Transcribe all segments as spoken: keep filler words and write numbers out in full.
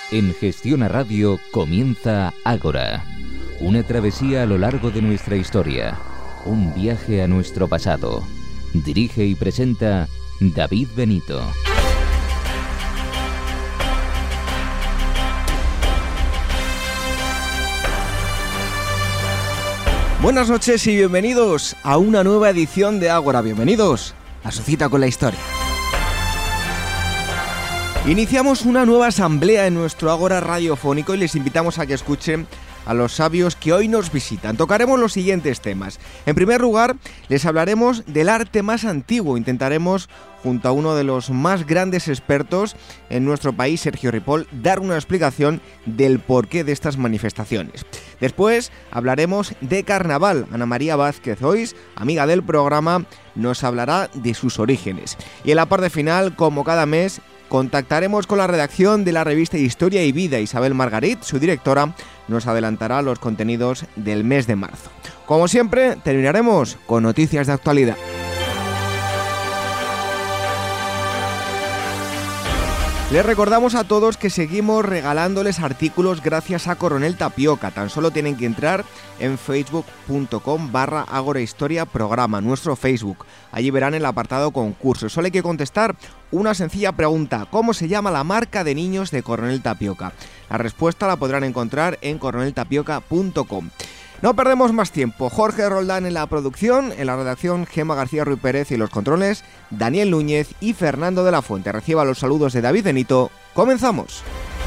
En Gestión a Radio comienza Ágora, una travesía a lo largo de nuestra historia, un viaje a nuestro pasado. Dirige y presenta David Benito. Buenas noches y bienvenidos a una nueva edición de Ágora. Bienvenidos a su cita con la historia. Iniciamos una nueva asamblea en nuestro Ágora radiofónico y les invitamos a que escuchen a los sabios que hoy nos visitan. Tocaremos los siguientes temas. En primer lugar, les hablaremos del arte más antiguo. Intentaremos, junto a uno de los más grandes expertos en nuestro país, Sergio Ripoll, dar una explicación del porqué de estas manifestaciones. Después hablaremos de carnaval. Ana María Vázquez Ois, amiga del programa, nos hablará de sus orígenes. Y en la parte final, como cada mes, contactaremos con la redacción de la revista Historia y Vida. Isabel Margarit, su directora, nos adelantará los contenidos del mes de marzo. Como siempre, terminaremos con noticias de actualidad. Les recordamos a todos que seguimos regalándoles artículos gracias a Coronel Tapioca. Tan solo tienen que entrar en facebook.com barra Ágora Historia Programa, nuestro Facebook. Allí verán el apartado concurso. Solo hay que contestar una sencilla pregunta: ¿cómo se llama la marca de niños de Coronel Tapioca? La respuesta la podrán encontrar en coronel tapioca punto com. No perdemos más tiempo. Jorge Roldán en la producción, en la redacción Gemma García Ruiz Pérez y los controles Daniel Núñez y Fernando de la Fuente. Reciba los saludos de David Benito. ¡Comenzamos!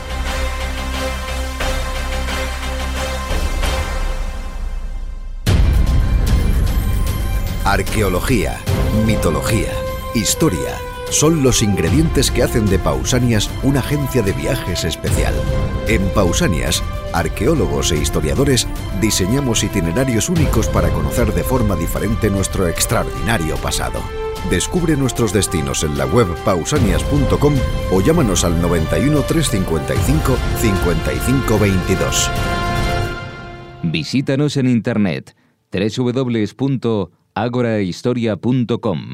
Arqueología, mitología, historia son los ingredientes que hacen de Pausanias una agencia de viajes especial. En Pausanias, arqueólogos e historiadores diseñamos itinerarios únicos para conocer de forma diferente nuestro extraordinario pasado. Descubre nuestros destinos en la web pausanias punto com o llámanos al noventa y uno, trescientos cincuenta y cinco, cincuenta y cinco veintidós. Visítanos en internet doble u doble u doble u punto agorahistoria punto com.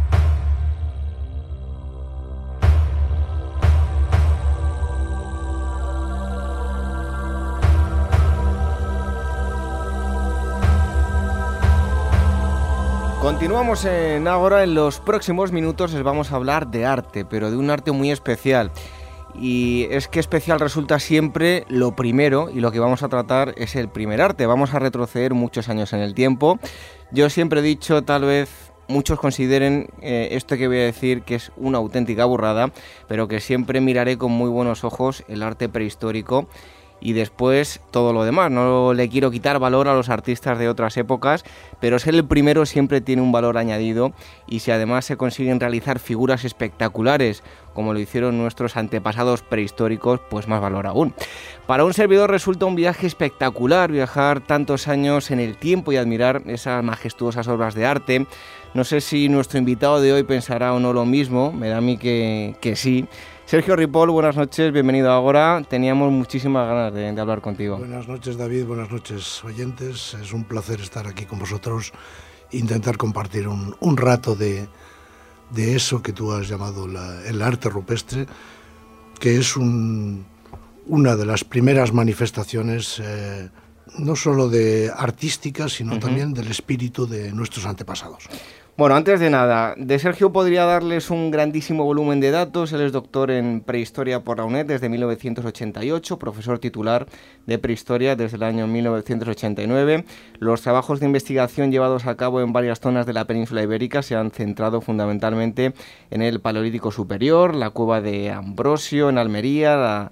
Continuamos en Ágora. En los próximos minutos les vamos a hablar de arte, pero de un arte muy especial. Y es que especial resulta siempre lo primero, y lo que vamos a tratar es el primer arte. Vamos a retroceder muchos años en el tiempo. Yo siempre he dicho, tal vez muchos consideren eh, esto que voy a decir que es una auténtica burrada, pero que siempre miraré con muy buenos ojos el arte prehistórico y después todo lo demás. No le quiero quitar valor a los artistas de otras épocas, pero ser el primero siempre tiene un valor añadido, y si además se consiguen realizar figuras espectaculares como lo hicieron nuestros antepasados prehistóricos, pues más valor aún. Para un servidor resulta un viaje espectacular viajar tantos años en el tiempo y admirar esas majestuosas obras de arte. No sé si nuestro invitado de hoy pensará o no lo mismo, me da a mí que, que sí. Sergio Ripoll, buenas noches, bienvenido a Ágora. Teníamos muchísimas ganas de, de hablar contigo. Buenas noches, David, buenas noches, oyentes. Es un placer estar aquí con vosotros e intentar compartir un, un rato de, de eso que tú has llamado la, el arte rupestre, que es un, una de las primeras manifestaciones eh, no solo de artísticas, sino uh-huh. también del espíritu de nuestros antepasados. Bueno, antes de nada, de Sergio podría darles un grandísimo volumen de datos. Él es doctor en prehistoria por la UNED desde mil novecientos ochenta y ocho, profesor titular de prehistoria desde el año mil novecientos ochenta y nueve. Los trabajos de investigación llevados a cabo en varias zonas de la península ibérica se han centrado fundamentalmente en el Paleolítico Superior, la cueva de Ambrosio en Almería, la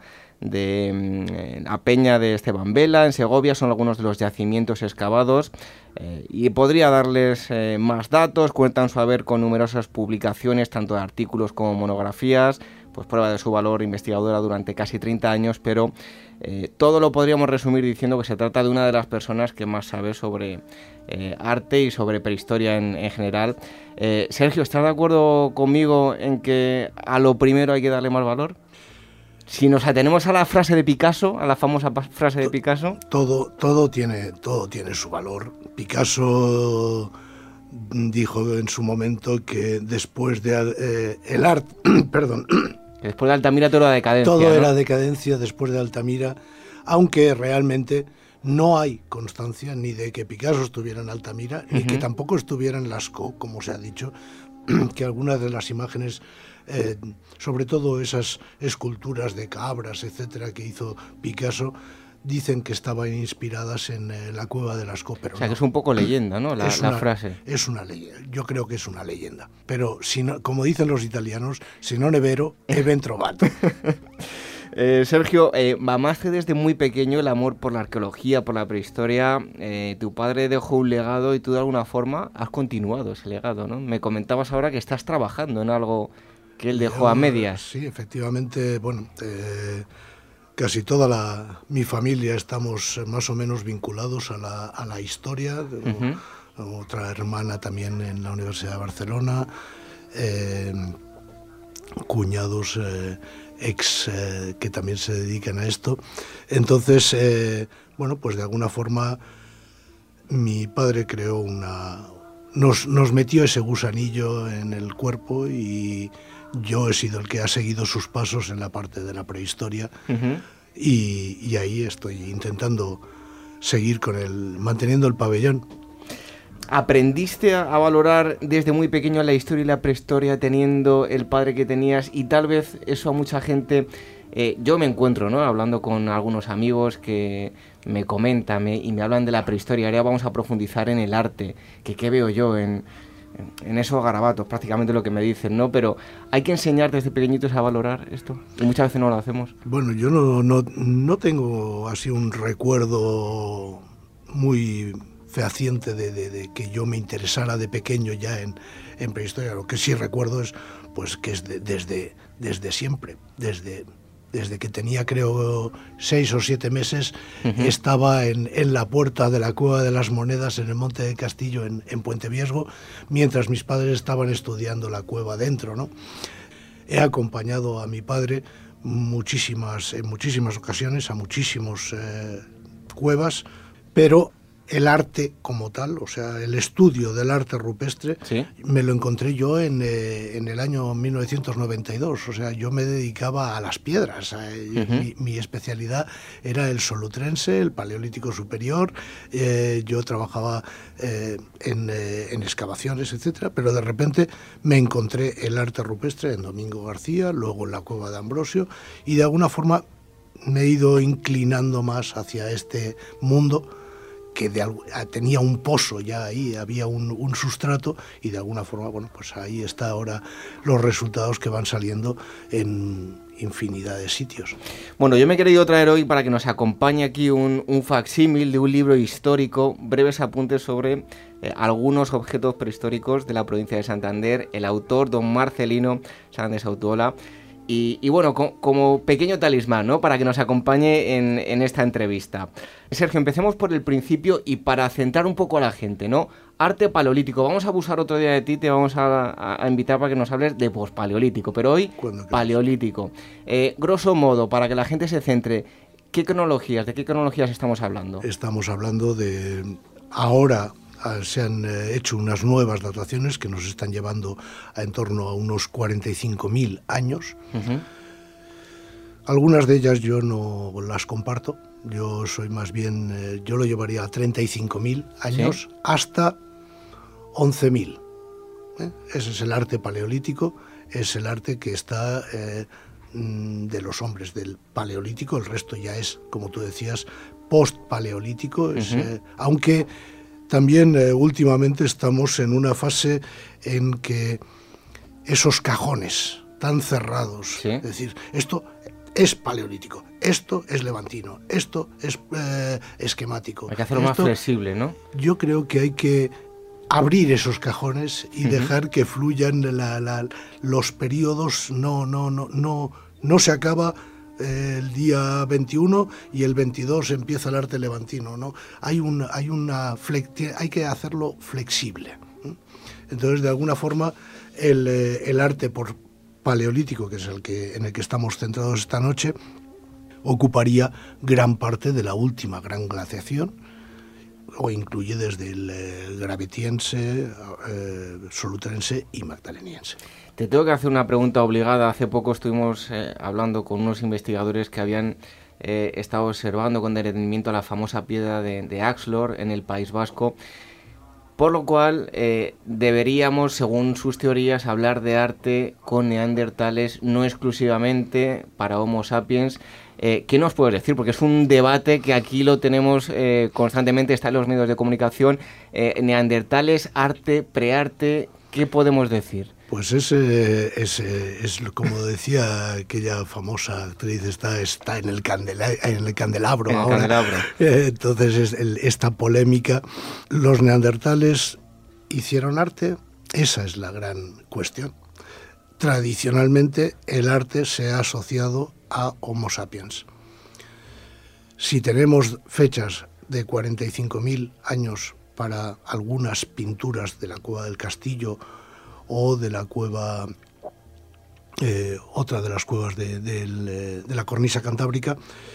de la Peña de Esteban Vela en Segovia, son algunos de los yacimientos excavados. Eh, y podría darles eh, más datos. Cuentan su haber con numerosas publicaciones, tanto de artículos como monografías, pues prueba de su valor investigadora durante casi treinta años, pero eh, todo lo podríamos resumir diciendo que se trata de una de las personas que más sabe sobre eh, arte y sobre prehistoria en, en general. Eh, Sergio, ¿estás de acuerdo conmigo en que a lo primero hay que darle más valor? Si nos atenemos a la frase de Picasso, a la famosa frase de Picasso... Todo, todo, tiene, todo tiene su valor. Picasso dijo en su momento que después de... Eh, el arte... perdón... Después de Altamira todo era decadencia. Todo ¿no? era decadencia después de Altamira, aunque realmente no hay constancia ni de que Picasso estuviera en Altamira, uh-huh. ni que tampoco estuviera en Lascaux, como se ha dicho, que algunas de las imágenes, eh, sobre todo esas esculturas de cabras, etcétera, que hizo Picasso, dicen que estaban inspiradas en eh, la cueva de Lascaux. Pero o sea, no. que es un poco leyenda, ¿no? La, una, la frase. Es una leyenda. Yo creo que es una leyenda. Pero, si no, como dicen los italianos, si non è vero, è ben trovato. Eh, Sergio, eh, mamaste desde muy pequeño el amor por la arqueología, por la prehistoria. Eh, tu padre dejó un legado y tú de alguna forma has continuado ese legado, ¿no? Me comentabas ahora que estás trabajando en algo que él dejó Yo, a medias. Sí, efectivamente, bueno, eh, casi toda la, mi familia estamos más o menos vinculados a la, a la historia. Uh-huh. Otra hermana también en la Universidad de Barcelona, eh, cuñados eh, ex eh, que también se dedican a esto. Entonces, eh, bueno, pues de alguna forma mi padre creó una... Nos, nos metió ese gusanillo en el cuerpo y yo he sido el que ha seguido sus pasos en la parte de la prehistoria. Uh-huh. y, y ahí estoy intentando seguir con el... manteniendo el pabellón. ¿Aprendiste a, a valorar desde muy pequeño la historia y la prehistoria teniendo el padre que tenías? Y tal vez eso a mucha gente... Eh, yo me encuentro, ¿no?, hablando con algunos amigos que me comentan me, y me hablan de la prehistoria. Ahora vamos a profundizar en el arte, que qué veo yo en, en, en esos garabatos, prácticamente lo que me dicen, ¿no? Pero hay que enseñar desde pequeñitos a valorar esto, y muchas veces no lo hacemos. Bueno, yo no, no, no tengo así un recuerdo muy fehaciente de, de, de que yo me interesara de pequeño ya en, en prehistoria. Lo que sí recuerdo es pues que es de, desde, desde siempre, desde... Desde que tenía, creo, seis o siete meses, uh-huh. estaba en, en la puerta de la Cueva de las Monedas, en el Monte de Castillo, en, en Puente Viesgo, mientras mis padres estaban estudiando la cueva dentro, ¿no? He acompañado a mi padre muchísimas, en muchísimas ocasiones, a muchísimas eh, cuevas, pero el arte como tal, o sea, el estudio del arte rupestre, ¿sí?, me lo encontré yo en, eh, en el año mil novecientos noventa y dos. O sea, yo me dedicaba a las piedras. Eh, uh-huh. mi, mi especialidad era el solutrense, el paleolítico superior. Eh, yo trabajaba eh, en, eh, en excavaciones, etcétera, pero de repente me encontré el arte rupestre en Domingo García, luego en la Cueva de Ambrosio, y de alguna forma me he ido inclinando más hacia este mundo que de, tenía un pozo ya ahí, había un, un sustrato, y de alguna forma, bueno, pues ahí está ahora los resultados que van saliendo en infinidad de sitios. Bueno, yo me he querido traer hoy para que nos acompañe aquí un, un facsímil de un libro histórico, breves apuntes sobre eh, algunos objetos prehistóricos de la provincia de Santander, el autor don Marcelino Sánchez Autuola. Y, y bueno, co- como pequeño talismán, ¿no?, para que nos acompañe en, en esta entrevista. Sergio, empecemos por el principio y para centrar un poco a la gente, ¿no? Arte paleolítico. Vamos a abusar otro día de ti, te vamos a, a, a invitar para que nos hables de pospaleolítico, pero hoy paleolítico. Eh, grosso modo, para que la gente se centre, ¿qué cronologías, de qué cronologías estamos hablando? Estamos hablando de ahora... Se han hecho unas nuevas dataciones que nos están llevando a en torno a unos cuarenta y cinco mil años. Uh-huh. Algunas de ellas yo no las comparto. Yo soy más bien, eh, yo lo llevaría a treinta y cinco mil años, ¿sí?, hasta once mil. ¿Eh? Ese es el arte paleolítico, es el arte que está eh, de los hombres del paleolítico. El resto ya es, como tú decías, post-paleolítico, uh-huh. es, eh, aunque... También eh, últimamente estamos en una fase en que esos cajones tan cerrados, ¿sí?, es decir, esto es paleolítico, esto es levantino, esto es eh, esquemático. Hay que hacerlo esto, más flexible, ¿no? Yo creo que hay que abrir esos cajones y uh-huh. dejar que fluyan la, la, los periodos. No, no, no, no, no se acaba el día veintiuno y el veintidós empieza el arte levantino, ¿no? Hay un, hay una flex, hay que hacerlo flexible. Entonces, de alguna forma, el, el arte por paleolítico, que es el que en el que estamos centrados esta noche, ocuparía gran parte de la última gran glaciación, o incluye desde el, el gravitiense, eh, solutrense y magdaleniense. Te tengo que hacer una pregunta obligada. Hace poco estuvimos eh, hablando con unos investigadores que habían eh, estado observando con detenimiento la famosa piedra de, de Axlor en el País Vasco, por lo cual eh, deberíamos, según sus teorías, hablar de arte con neandertales, no exclusivamente para Homo sapiens. Eh, ¿Qué nos puedes decir? Porque es un debate que aquí lo tenemos eh, constantemente, está en los medios de comunicación. Eh, neandertales, arte, prearte, ¿qué podemos decir? Pues ese, ese es como decía aquella famosa actriz, está, está en, el candela, en el candelabro en el ahora. Candelabro. Entonces es el, esta polémica, ¿los neandertales hicieron arte? Esa es la gran cuestión. Tradicionalmente el arte se ha asociado a Homo sapiens. Si tenemos fechas de cuarenta y cinco mil años para algunas pinturas de la Cueva del Castillo o de la cueva, eh, otra de las cuevas de, de, de la cornisa cantábrica,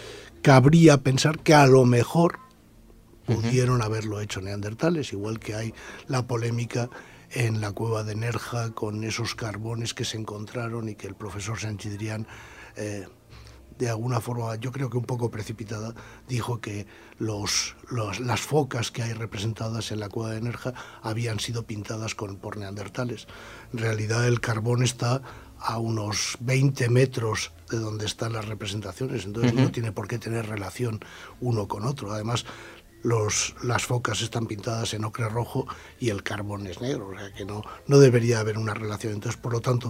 cabría pensar que a lo mejor pudieron uh-huh. haberlo hecho neandertales, igual que hay la polémica en la cueva de Nerja con esos carbones que se encontraron y que el profesor Sanchidrián, eh, de alguna forma, yo creo que un poco precipitada, dijo que los, los, las focas que hay representadas en la cueva de Nerja habían sido pintadas con, por neandertales. En realidad el carbón está a unos veinte metros de donde están las representaciones, entonces uh-huh. no tiene por qué tener relación uno con otro. Además, los, las focas están pintadas en ocre rojo y el carbón es negro, o sea que no, no debería haber una relación. Entonces, por lo tanto,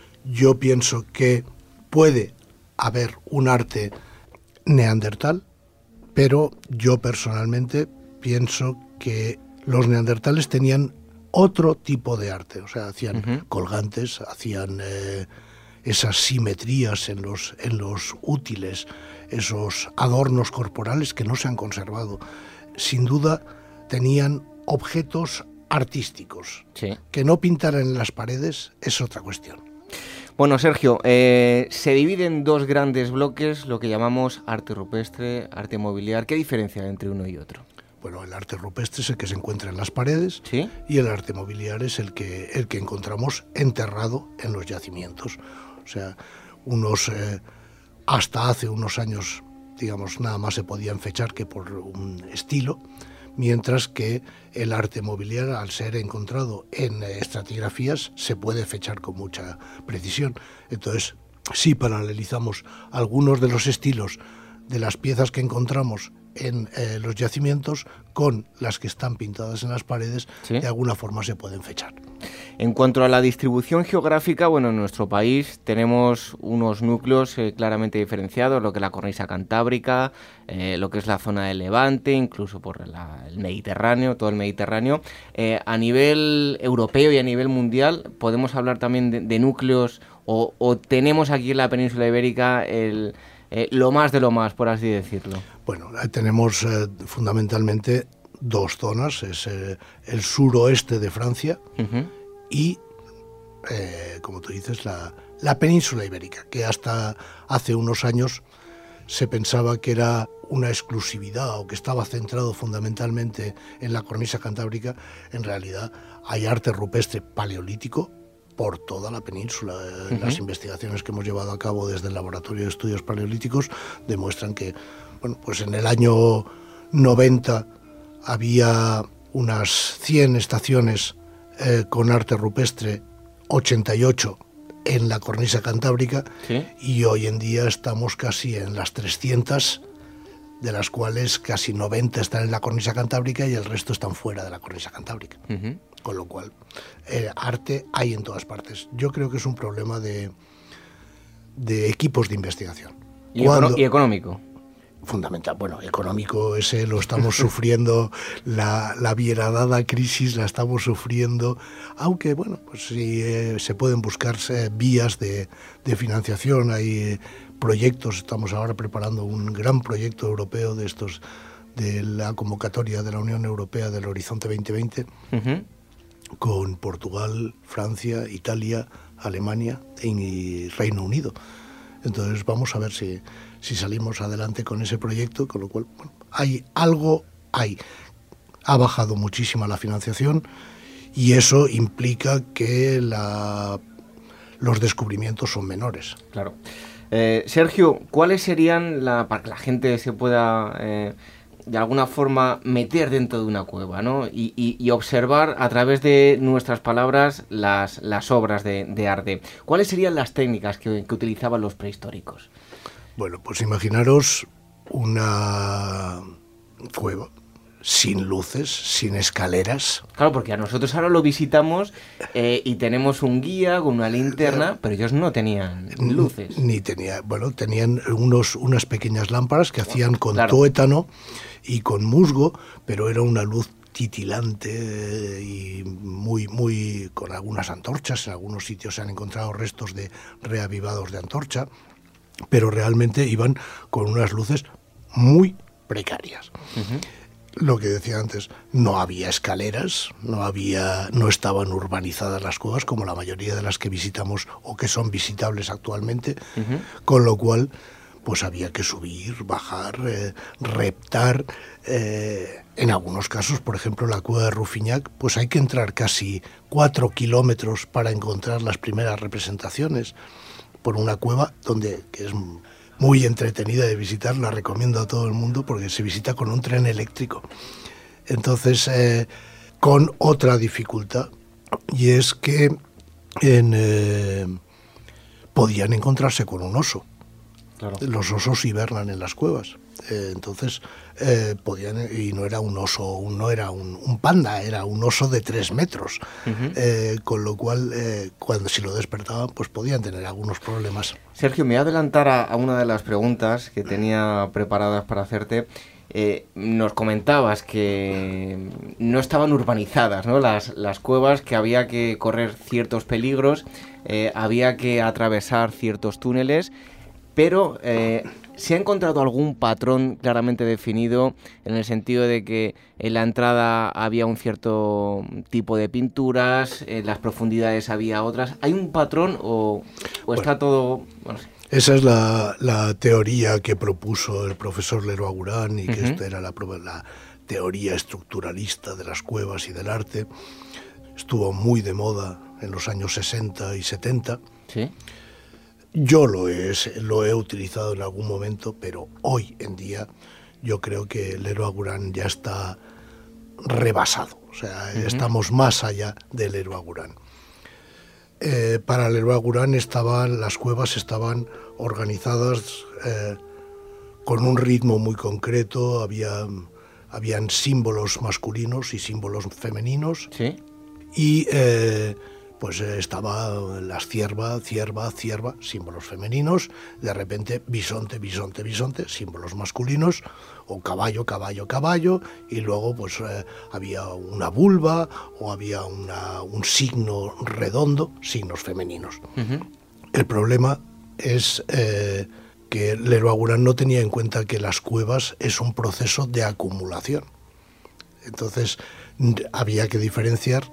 yo pienso que puede haber un arte neandertal, pero yo personalmente pienso que los neandertales tenían otro tipo de arte, o sea, hacían uh-huh. colgantes, hacían eh, esas simetrías en los, en los útiles, esos adornos corporales que no se han conservado. Sin duda tenían objetos artísticos. Sí. Que no pintaran en las paredes es otra cuestión. Bueno, Sergio, eh, se divide en dos grandes bloques, lo que llamamos arte rupestre, arte mobiliar. ¿Qué diferencia hay entre uno y otro? Bueno, el arte rupestre es el que se encuentra en las paredes, ¿sí? Y el arte mobiliar es el que, el que encontramos enterrado en los yacimientos. O sea, unos eh, hasta hace unos años, digamos, nada más se podían fechar que por un estilo, mientras que el arte mobiliar, al ser encontrado en estratigrafías, se puede fechar con mucha precisión. Entonces, si paralelizamos algunos de los estilos de las piezas que encontramos en eh, los yacimientos con las que están pintadas en las paredes, ¿sí? De alguna forma se pueden fechar. En cuanto a la distribución geográfica, bueno, en nuestro país tenemos unos núcleos eh, claramente diferenciados, lo que es la cornisa cantábrica, eh, lo que es la zona de Levante, incluso por la, el Mediterráneo, todo el Mediterráneo. Eh, a nivel europeo y a nivel mundial, podemos hablar también de, de núcleos, o, o tenemos aquí en la península ibérica el... Eh, lo más de lo más, por así decirlo. Bueno, tenemos eh, fundamentalmente dos zonas, es eh, el suroeste de Francia uh-huh. y, eh, como tú dices, la, la península ibérica, que hasta hace unos años se pensaba que era una exclusividad o que estaba centrado fundamentalmente en la cornisa cantábrica. En realidad hay arte rupestre paleolítico por toda la península. Uh-huh. Las investigaciones que hemos llevado a cabo desde el Laboratorio de Estudios Paleolíticos demuestran que, bueno, pues en el año noventa había unas cien estaciones eh, con arte rupestre, ochenta y ocho en la cornisa cantábrica, ¿sí? Y hoy en día estamos casi en las trescientas, de las cuales casi noventa están en la cornisa cantábrica y el resto están fuera de la cornisa cantábrica. Uh-huh. Con lo cual, eh, arte hay en todas partes. Yo creo que es un problema de, de equipos de investigación. ¿Y, Cuando, ¿Y económico? Fundamental. Bueno, económico ese lo estamos sufriendo, la, la bieradada crisis la estamos sufriendo, aunque, bueno, pues sí, eh, se pueden buscarse vías de, de financiación, hay eh, proyectos, estamos ahora preparando un gran proyecto europeo de estos, de la convocatoria de la Unión Europea del Horizonte veinte veinte, uh-huh. con Portugal, Francia, Italia, Alemania y Reino Unido. Entonces vamos a ver si, si salimos adelante con ese proyecto, con lo cual, bueno, hay algo, hay. Ha bajado muchísimo la financiación y eso implica que la, los descubrimientos son menores. Claro. Eh, Sergio, ¿cuáles serían, la, para que la gente se pueda eh, de alguna forma meter dentro de una cueva, ¿no? y, y, y observar a través de nuestras palabras las, las obras de, de arte? ¿Cuáles serían las técnicas que, que utilizaban los prehistóricos? Bueno, pues imaginaros una cueva sin luces, sin escaleras. Claro, porque a nosotros ahora lo visitamos eh, y tenemos un guía con una linterna, pero ellos no tenían luces. Ni tenía, bueno, tenían unos, unas pequeñas lámparas que hacían con claro. tuétano y con musgo, pero era una luz titilante y muy, muy, con algunas antorchas. En algunos sitios se han encontrado restos de reavivados de antorcha, pero realmente iban con unas luces muy precarias. Uh-huh. Lo que decía antes, no había escaleras, no había, no estaban urbanizadas las cuevas como la mayoría de las que visitamos o que son visitables actualmente, uh-huh. con lo cual pues había que subir, bajar, eh, reptar. Eh, en algunos casos, por ejemplo, la cueva de Rufiñac, pues hay que entrar casi cuatro kilómetros para encontrar las primeras representaciones por una cueva donde que es muy entretenida de visitar, la recomiendo a todo el mundo porque se visita con un tren eléctrico. Entonces, eh, con otra dificultad, y es que en, eh, podían encontrarse con un oso. Claro. Los osos hibernan en las cuevas. Eh, entonces, eh, podían, y no era un oso, un, no era un, un panda, era un oso de tres metros. Uh-huh. Eh, con lo cual, eh, cuando si lo despertaban, pues podían tener algunos problemas. Sergio, me voy a adelantar a, a una de las preguntas que tenía preparadas para hacerte. Eh, nos comentabas que no estaban urbanizadas, ¿no? Las, las cuevas, que había que correr ciertos peligros, eh, había que atravesar ciertos túneles, pero eh, ¿se ha encontrado algún patrón claramente definido en el sentido de que en la entrada había un cierto tipo de pinturas, en las profundidades había otras? ¿Hay un patrón o, o está bueno, todo...? Bueno, sí. Esa es la, la teoría que propuso el profesor Leroi-Gourhan y que uh-huh. esta era la, la teoría estructuralista de las cuevas y del arte. Estuvo muy de moda en los años sesenta y setenta. ¿Sí? Yo lo he, lo he utilizado en algún momento, pero hoy en día yo creo que Leroi-Gourhan ya está rebasado. O sea, uh-huh. estamos más allá de Leroi-Gourhan. Eh, para Leroi-Gourhan estaban, las cuevas estaban organizadas eh, con un ritmo muy concreto, había, habían símbolos masculinos y símbolos femeninos. ¿Sí? Y eh, pues eh, estaba las cierva, cierva, cierva, símbolos femeninos, de repente bisonte, bisonte, bisonte, símbolos masculinos, o caballo, caballo, caballo, y luego pues eh, había una vulva o había una, un signo redondo, signos femeninos. Uh-huh. El problema es eh, que Leroi-Gourhan no tenía en cuenta que las cuevas es un proceso de acumulación. Entonces había que diferenciar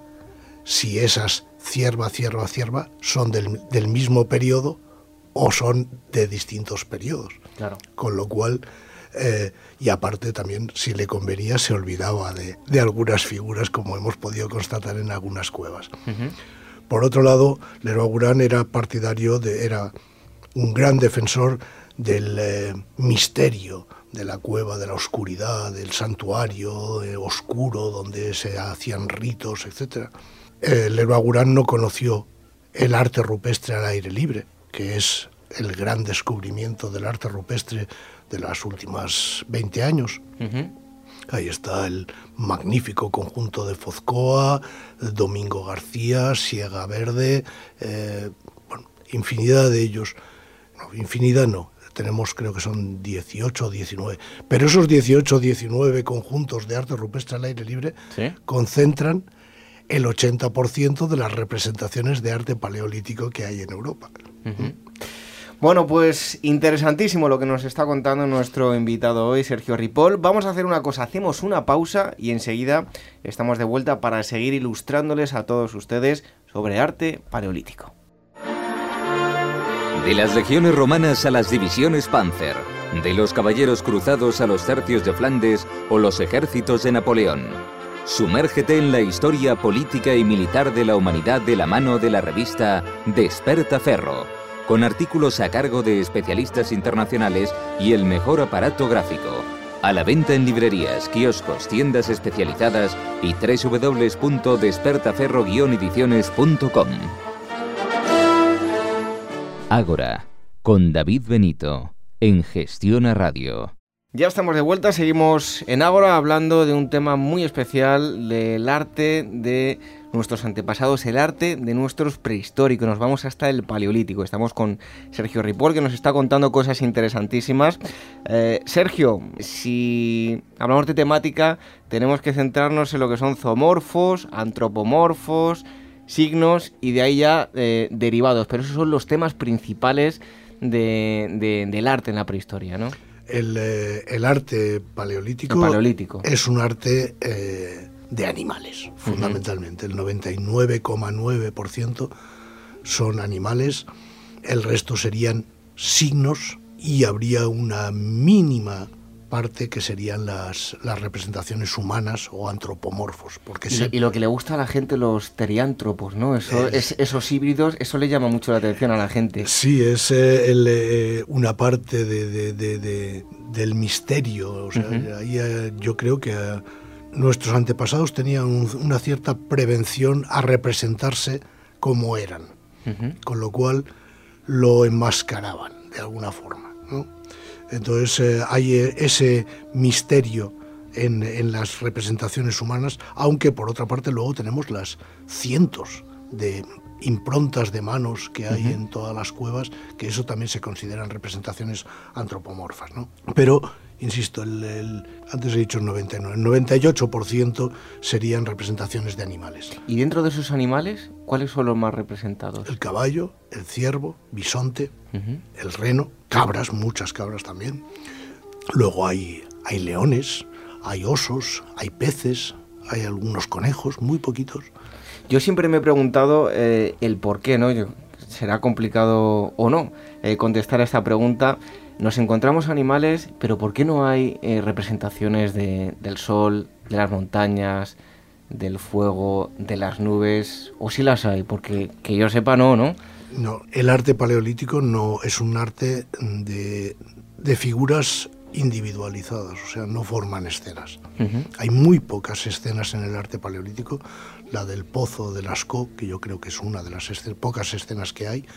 si esas cierva, cierva, cierva son del, del mismo periodo o son de distintos periodos. Claro. Con lo cual, eh, y aparte también, si le convenía, se olvidaba de, de algunas figuras, como hemos podido constatar en algunas cuevas. Uh-huh. Por otro lado, Leroi-Gourhan era partidario, de, era un gran defensor del eh, misterio de la cueva, de la oscuridad, del santuario eh, oscuro donde se hacían ritos, etcétera. Eh, Leroi-Gourhan no conoció el arte rupestre al aire libre, que es el gran descubrimiento del arte rupestre de los últimos veinte años. Uh-huh. Ahí está el magnífico conjunto de Fozcoa, Domingo García, Siega Verde, eh, bueno, infinidad de ellos. No, infinidad no, tenemos creo que son dieciocho o diecinueve, pero esos dieciocho o diecinueve conjuntos de arte rupestre al aire libre ¿sí? concentran el ochenta por ciento de las representaciones de arte paleolítico que hay en Europa. Uh-huh. Bueno, pues interesantísimo lo que nos está contando nuestro invitado hoy, Sergio Ripoll. Vamos a hacer una cosa, hacemos una pausa y enseguida estamos de vuelta para seguir ilustrándoles a todos ustedes sobre arte paleolítico. De las legiones romanas a las divisiones Panzer, de los caballeros cruzados a los tercios de Flandes o los ejércitos de Napoleón. Sumérgete en la historia política y militar de la humanidad de la mano de la revista Despertaferro, con artículos a cargo de especialistas internacionales y el mejor aparato gráfico. A la venta en librerías, kioscos, tiendas especializadas y doble u doble u doble u punto despertaferro guion ediciones punto com. Ágora, con David Benito, en Gestión a Radio. Ya estamos de vuelta, seguimos en Ágora hablando de un tema muy especial, del arte de nuestros antepasados, el arte de nuestros prehistóricos. Nos vamos hasta el Paleolítico. Estamos con Sergio Ripoll, que nos está contando cosas interesantísimas. Eh, Sergio, si hablamos de temática, tenemos que centrarnos en lo que son zoomorfos, antropomorfos, signos y de ahí ya eh, derivados. Pero esos son los temas principales de, de, del arte en la prehistoria, ¿no? El, eh, el arte paleolítico, el paleolítico es un arte eh, de animales, fundamentalmente. Uh-huh. El noventa y nueve coma nueve por ciento son animales, el resto serían signos y habría una mínima parte que serían las, las representaciones humanas o antropomorfos. Porque y, se... y lo que le gusta a la gente, los teriántropos, ¿no? Eso, es, es, esos híbridos, eso le llama mucho la atención a la gente. Sí, es eh, el, eh, una parte de, de, de, de, del misterio. O sea, uh-huh. ahí, eh, yo creo que eh, nuestros antepasados tenían un, una cierta prevención a representarse como eran, uh-huh. con lo cual lo enmascaraban de alguna forma, ¿no? Entonces eh, hay ese misterio en, en las representaciones humanas, aunque por otra parte luego tenemos las cientos de improntas de manos que hay uh-huh. en todas las cuevas, que eso también se consideran representaciones antropomorfas, ¿no? Pero, insisto, el, el, antes he dicho el noventa y nueve, el noventa y ocho por ciento serían representaciones de animales. ¿Y dentro de esos animales, cuáles son los más representados? El caballo, el ciervo, bisonte, uh-huh. el reno, cabras, muchas cabras también. Luego hay, hay leones, hay osos, hay peces, hay algunos conejos, muy poquitos. Yo siempre me he preguntado eh, el por qué, ¿no? Yo, será complicado o no eh, contestar a esta pregunta. Nos encontramos animales, pero ¿por qué no hay eh, representaciones de, del sol, de las montañas, del fuego, de las nubes? ¿O sí las hay? Porque que yo sepa, no, ¿no? No, el arte paleolítico no es un arte de, de figuras individualizadas, o sea, no forman escenas. Uh-huh. Hay muy pocas escenas en el arte paleolítico, la del Pozo de Lascaux, que yo creo que es una de las escen- pocas escenas que hay,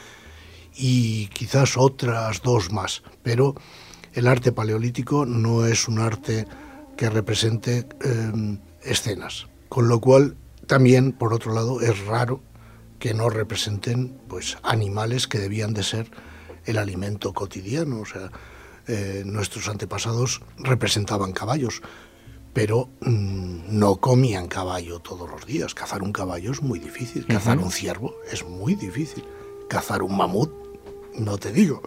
y quizás otras dos más, pero el arte paleolítico no es un arte que represente eh, escenas, con lo cual también, por otro lado, es raro que no representen pues animales que debían de ser el alimento cotidiano. O sea, eh, nuestros antepasados representaban caballos, pero mmm, no comían caballo todos los días. Cazar un caballo es muy difícil, uh-huh. cazar un ciervo es muy difícil, cazar un mamut, no te digo.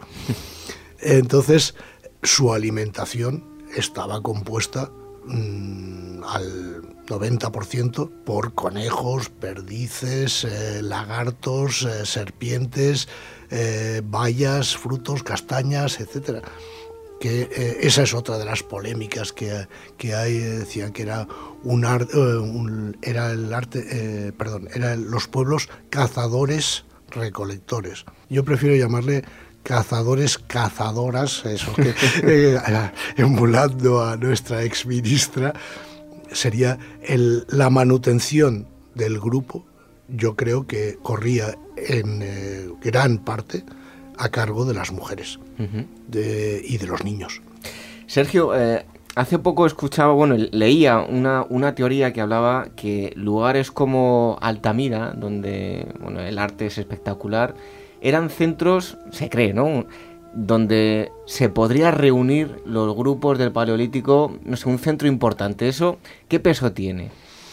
Entonces, su alimentación estaba compuesta mmm, al noventa por ciento por conejos, perdices, eh, lagartos, eh, serpientes, eh, bayas, frutos, castañas, etcétera. Que eh, esa es otra de las polémicas que, que hay. Eh, decían que era un, ar, eh, un era el arte, eh, perdón, eran los pueblos cazadores recolectores. Yo prefiero llamarle cazadores cazadoras, eso que eh, emulando a nuestra exministra. Sería el, la manutención del grupo, yo creo que corría en eh, gran parte a cargo de las mujeres uh-huh. de, y de los niños. Sergio, eh, hace poco escuchaba, bueno, leía una, una teoría que hablaba que lugares como Altamira, donde bueno, el arte es espectacular, eran centros, se cree, ¿no?, donde se podría reunir los grupos del Paleolítico, no sé, un centro importante. ¿Eso qué peso tiene?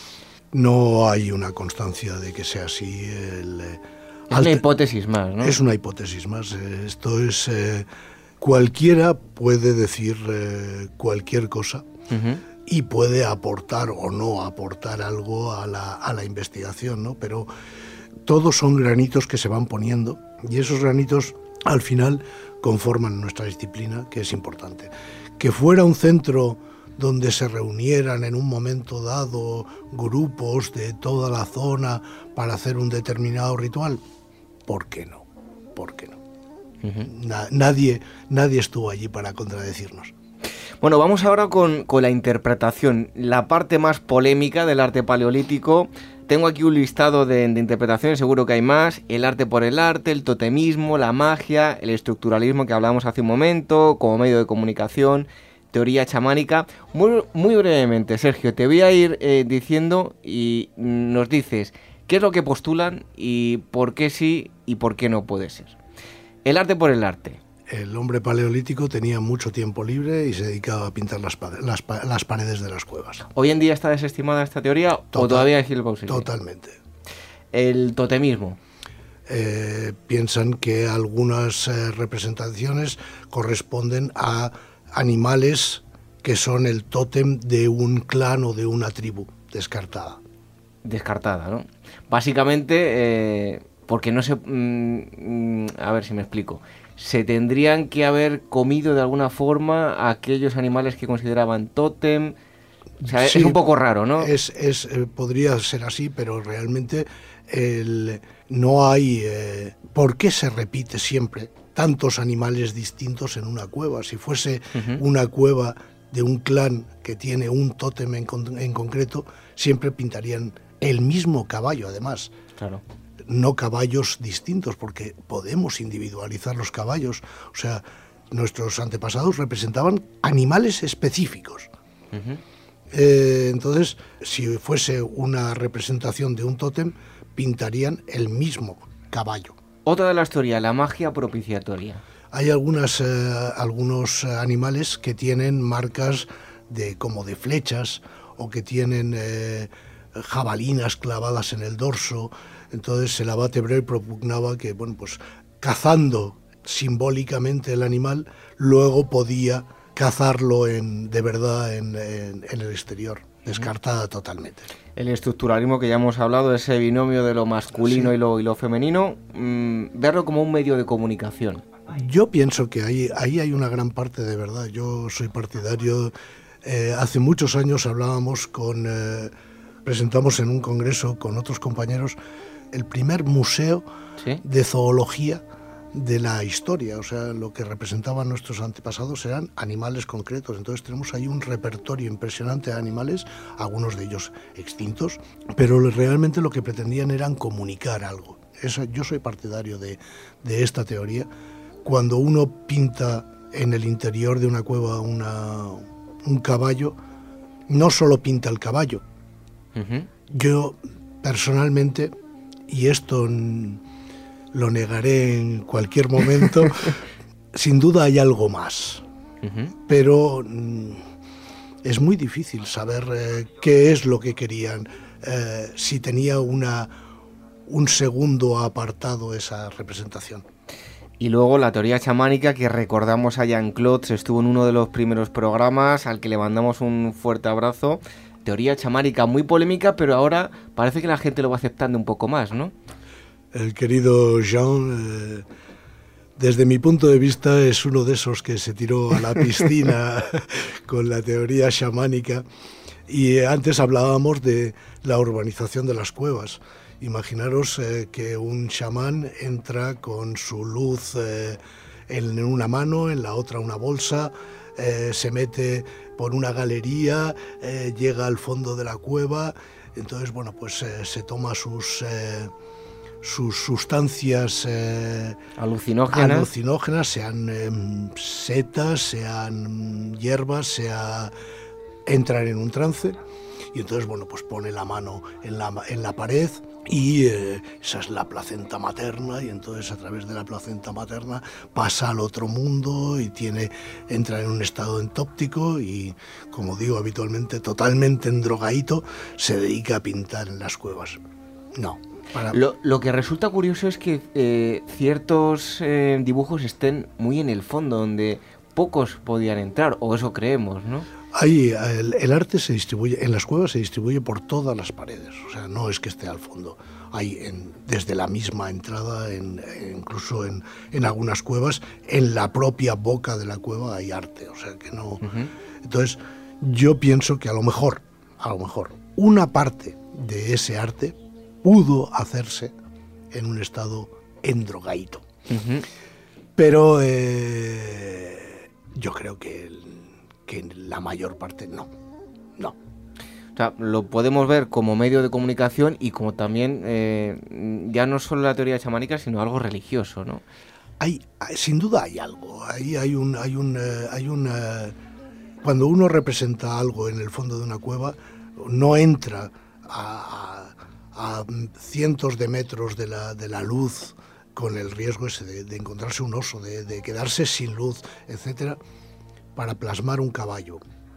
No hay una constancia de que sea así. El, es Alta, una hipótesis más, ¿no? Es una hipótesis más. Esto es... Eh, cualquiera puede decir eh, cualquier cosa uh-huh. y puede aportar o no aportar algo a la, a la investigación, ¿no? Pero todos son granitos que se van poniendo y esos granitos al final conforman nuestra disciplina, que es importante. Que fuera un centro donde se reunieran en un momento dado grupos de toda la zona para hacer un determinado ritual? ¿Por qué no? ¿Por qué no? Uh-huh. Na- nadie, nadie estuvo allí para contradecirnos. Bueno, vamos ahora con, con la interpretación, la parte más polémica del arte paleolítico. Tengo aquí un listado de, de interpretaciones, seguro que hay más. El arte por el arte, el totemismo, la magia, el estructuralismo que hablábamos hace un momento, como medio de comunicación, teoría chamánica. Muy, muy brevemente, Sergio, te voy a ir eh, diciendo y nos dices qué es lo que postulan y por qué sí y por qué no puede ser. El arte por el arte. El hombre paleolítico tenía mucho tiempo libre y se dedicaba a pintar las, las, las paredes de las cuevas. ¿Hoy en día está desestimada esta teoría Total, o todavía es posible? Totalmente. El totemismo. Eh, piensan que algunas eh, representaciones corresponden a animales que son el tótem de un clan o de una tribu. Descartada. Descartada, ¿no? Básicamente, eh, porque no se... Mmm, a ver si me explico. Se tendrían que haber comido de alguna forma a aquellos animales que consideraban tótem. O sea, sí, es un poco raro, ¿no? Es, es, eh, podría ser así, pero realmente el, no hay... Eh, ¿Por qué se repite siempre tantos animales distintos en una cueva? Si fuese uh-huh. una cueva de un clan que tiene un tótem en, en concreto, siempre pintarían el mismo caballo, además. Claro. No caballos distintos, porque podemos individualizar los caballos. O sea, nuestros antepasados representaban animales específicos. Uh-huh. Eh, entonces, si fuese una representación de un tótem, pintarían el mismo caballo. Otra de las teorías, la magia propiciatoria. Hay algunas, eh, algunos animales que tienen marcas de, como de flechas, o que tienen eh, jabalinas clavadas en el dorso. Entonces el abate Breuil propugnaba que, bueno, pues cazando simbólicamente el animal, luego podía cazarlo en, de verdad en, en, en el exterior, descartada totalmente. El estructuralismo que ya hemos hablado, ese binomio de lo masculino sí. y, lo, y lo femenino, mmm, verlo como un medio de comunicación. Yo pienso que ahí, ahí hay una gran parte de verdad. Yo soy partidario, eh, hace muchos años hablábamos con, eh, presentamos en un congreso con otros compañeros el primer museo ¿Sí? de zoología de la historia. O sea, lo que representaban nuestros antepasados eran animales concretos. Entonces tenemos ahí un repertorio impresionante de animales, algunos de ellos extintos, pero realmente lo que pretendían eran comunicar algo. Eso, yo soy partidario de, de esta teoría. Cuando uno pinta en el interior de una cueva una, un caballo, no solo pinta el caballo. Uh-huh. Yo personalmente, y esto lo negaré en cualquier momento, sin duda hay algo más. Uh-huh. Pero mm, es muy difícil saber eh, qué es lo que querían, eh, si tenía una, un segundo apartado esa representación. Y luego la teoría chamánica, que recordamos a Jean-Claude, estuvo en uno de los primeros programas, al que le mandamos un fuerte abrazo. Teoría chamánica muy polémica, pero ahora parece que la gente lo va aceptando un poco más, ¿no? El querido Jean, eh, desde mi punto de vista, es uno de esos que se tiró a la piscina con la teoría chamánica. Y antes hablábamos de la urbanización de las cuevas. Imaginaros eh, que un chamán entra con su luz eh, en una mano, en la otra una bolsa, eh, se mete por una galería, eh, llega al fondo de la cueva, entonces bueno, pues eh, se toma sus, eh, sus sustancias eh, alucinógenas. alucinógenas, sean eh, setas, sean hierbas, sea entrar en un trance, y entonces bueno, pues pone la mano en la, en la pared, y eh, esa es la placenta materna, y entonces a través de la placenta materna pasa al otro mundo y tiene, entra en un estado entóptico y, como digo habitualmente, totalmente endrogadito, se dedica a pintar en las cuevas. No. Para... Lo, lo que resulta curioso es que eh, ciertos eh, dibujos estén muy en el fondo, donde pocos podían entrar, o eso creemos, ¿no? Ahí el, el arte se distribuye, en las cuevas se distribuye por todas las paredes, o sea, no es que esté al fondo. Hay en, desde la misma entrada, en, incluso en, en algunas cuevas, en la propia boca de la cueva hay arte, o sea que no. Uh-huh. Entonces, yo pienso que a lo mejor, a lo mejor, una parte de ese arte pudo hacerse en un estado endrogadito. Uh-huh. Pero eh, yo creo que, que la mayor parte no, no. O sea, lo podemos ver como medio de comunicación y como también, eh, ya no solo la teoría chamánica, sino algo religioso, ¿no? Hay, sin duda hay algo, hay, hay un... Hay un, uh, hay un uh, cuando uno representa algo en el fondo de una cueva, no entra a, a, a cientos de metros de la, de la luz con el riesgo ese de, de encontrarse un oso, de, de quedarse sin luz, etcétera, para plasmar un caballo.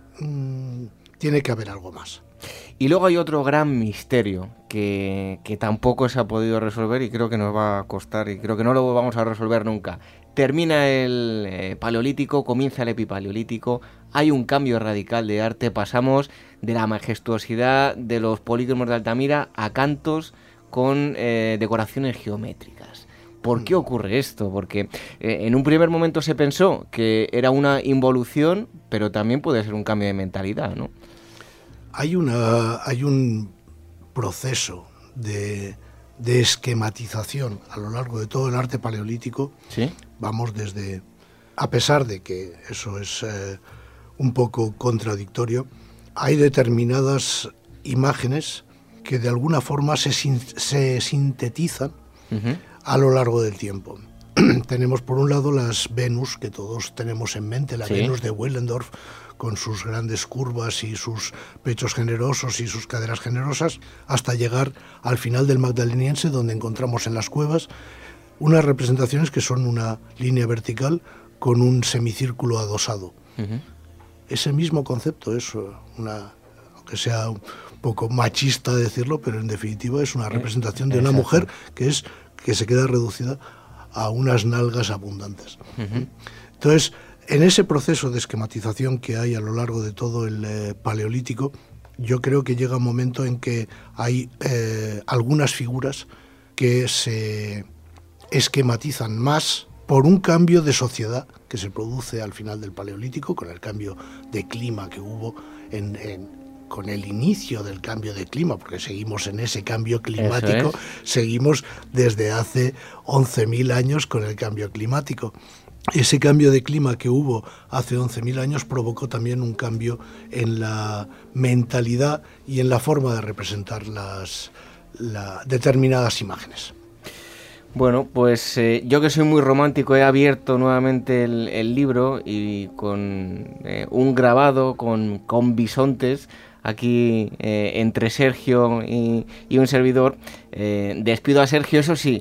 Mm, tiene que haber algo más. Y luego hay otro gran misterio que, que tampoco se ha podido resolver y creo que nos va a costar y creo que no lo vamos a resolver nunca. Termina el eh, Paleolítico, comienza el Epipaleolítico, hay un cambio radical de arte, pasamos de la majestuosidad de los polícromos de Altamira a cantos con eh, decoraciones geométricas. ¿Por qué ocurre esto? Porque eh, en un primer momento se pensó que era una involución, pero también puede ser un cambio de mentalidad, ¿no? Hay, una, hay un proceso de, de esquematización a lo largo de todo el arte paleolítico. ¿Sí? Vamos desde, a pesar de que eso es eh, un poco contradictorio, hay determinadas imágenes que de alguna forma se, sin, se sintetizan uh-huh. a lo largo del tiempo. Tenemos por un lado las Venus, que todos tenemos en mente, la ¿Sí? Venus de Willendorf, con sus grandes curvas y sus pechos generosos y sus caderas generosas, hasta llegar al final del Magdaleniense, donde encontramos en las cuevas unas representaciones que son una línea vertical con un semicírculo adosado. Uh-huh. Ese mismo concepto es una, aunque sea un poco machista decirlo, pero en definitiva es una representación de una Exacto. mujer que, es, que se queda reducida a unas nalgas abundantes. Uh-huh. Entonces, en ese proceso de esquematización que hay a lo largo de todo el eh, Paleolítico, yo creo que llega un momento en que hay eh, algunas figuras que se esquematizan más por un cambio de sociedad que se produce al final del Paleolítico, con el cambio de clima que hubo en, en, con el inicio del cambio de clima, porque seguimos en ese cambio climático, es. seguimos desde hace once mil años con el cambio climático. Ese cambio de clima que hubo hace once mil años provocó también un cambio en la mentalidad y en la forma de representar las la, determinadas imágenes. Bueno, pues eh, yo que soy muy romántico he abierto nuevamente el, el libro y con eh, un grabado con, con bisontes aquí eh, entre Sergio y, y un servidor. Eh, despido a Sergio, eso sí.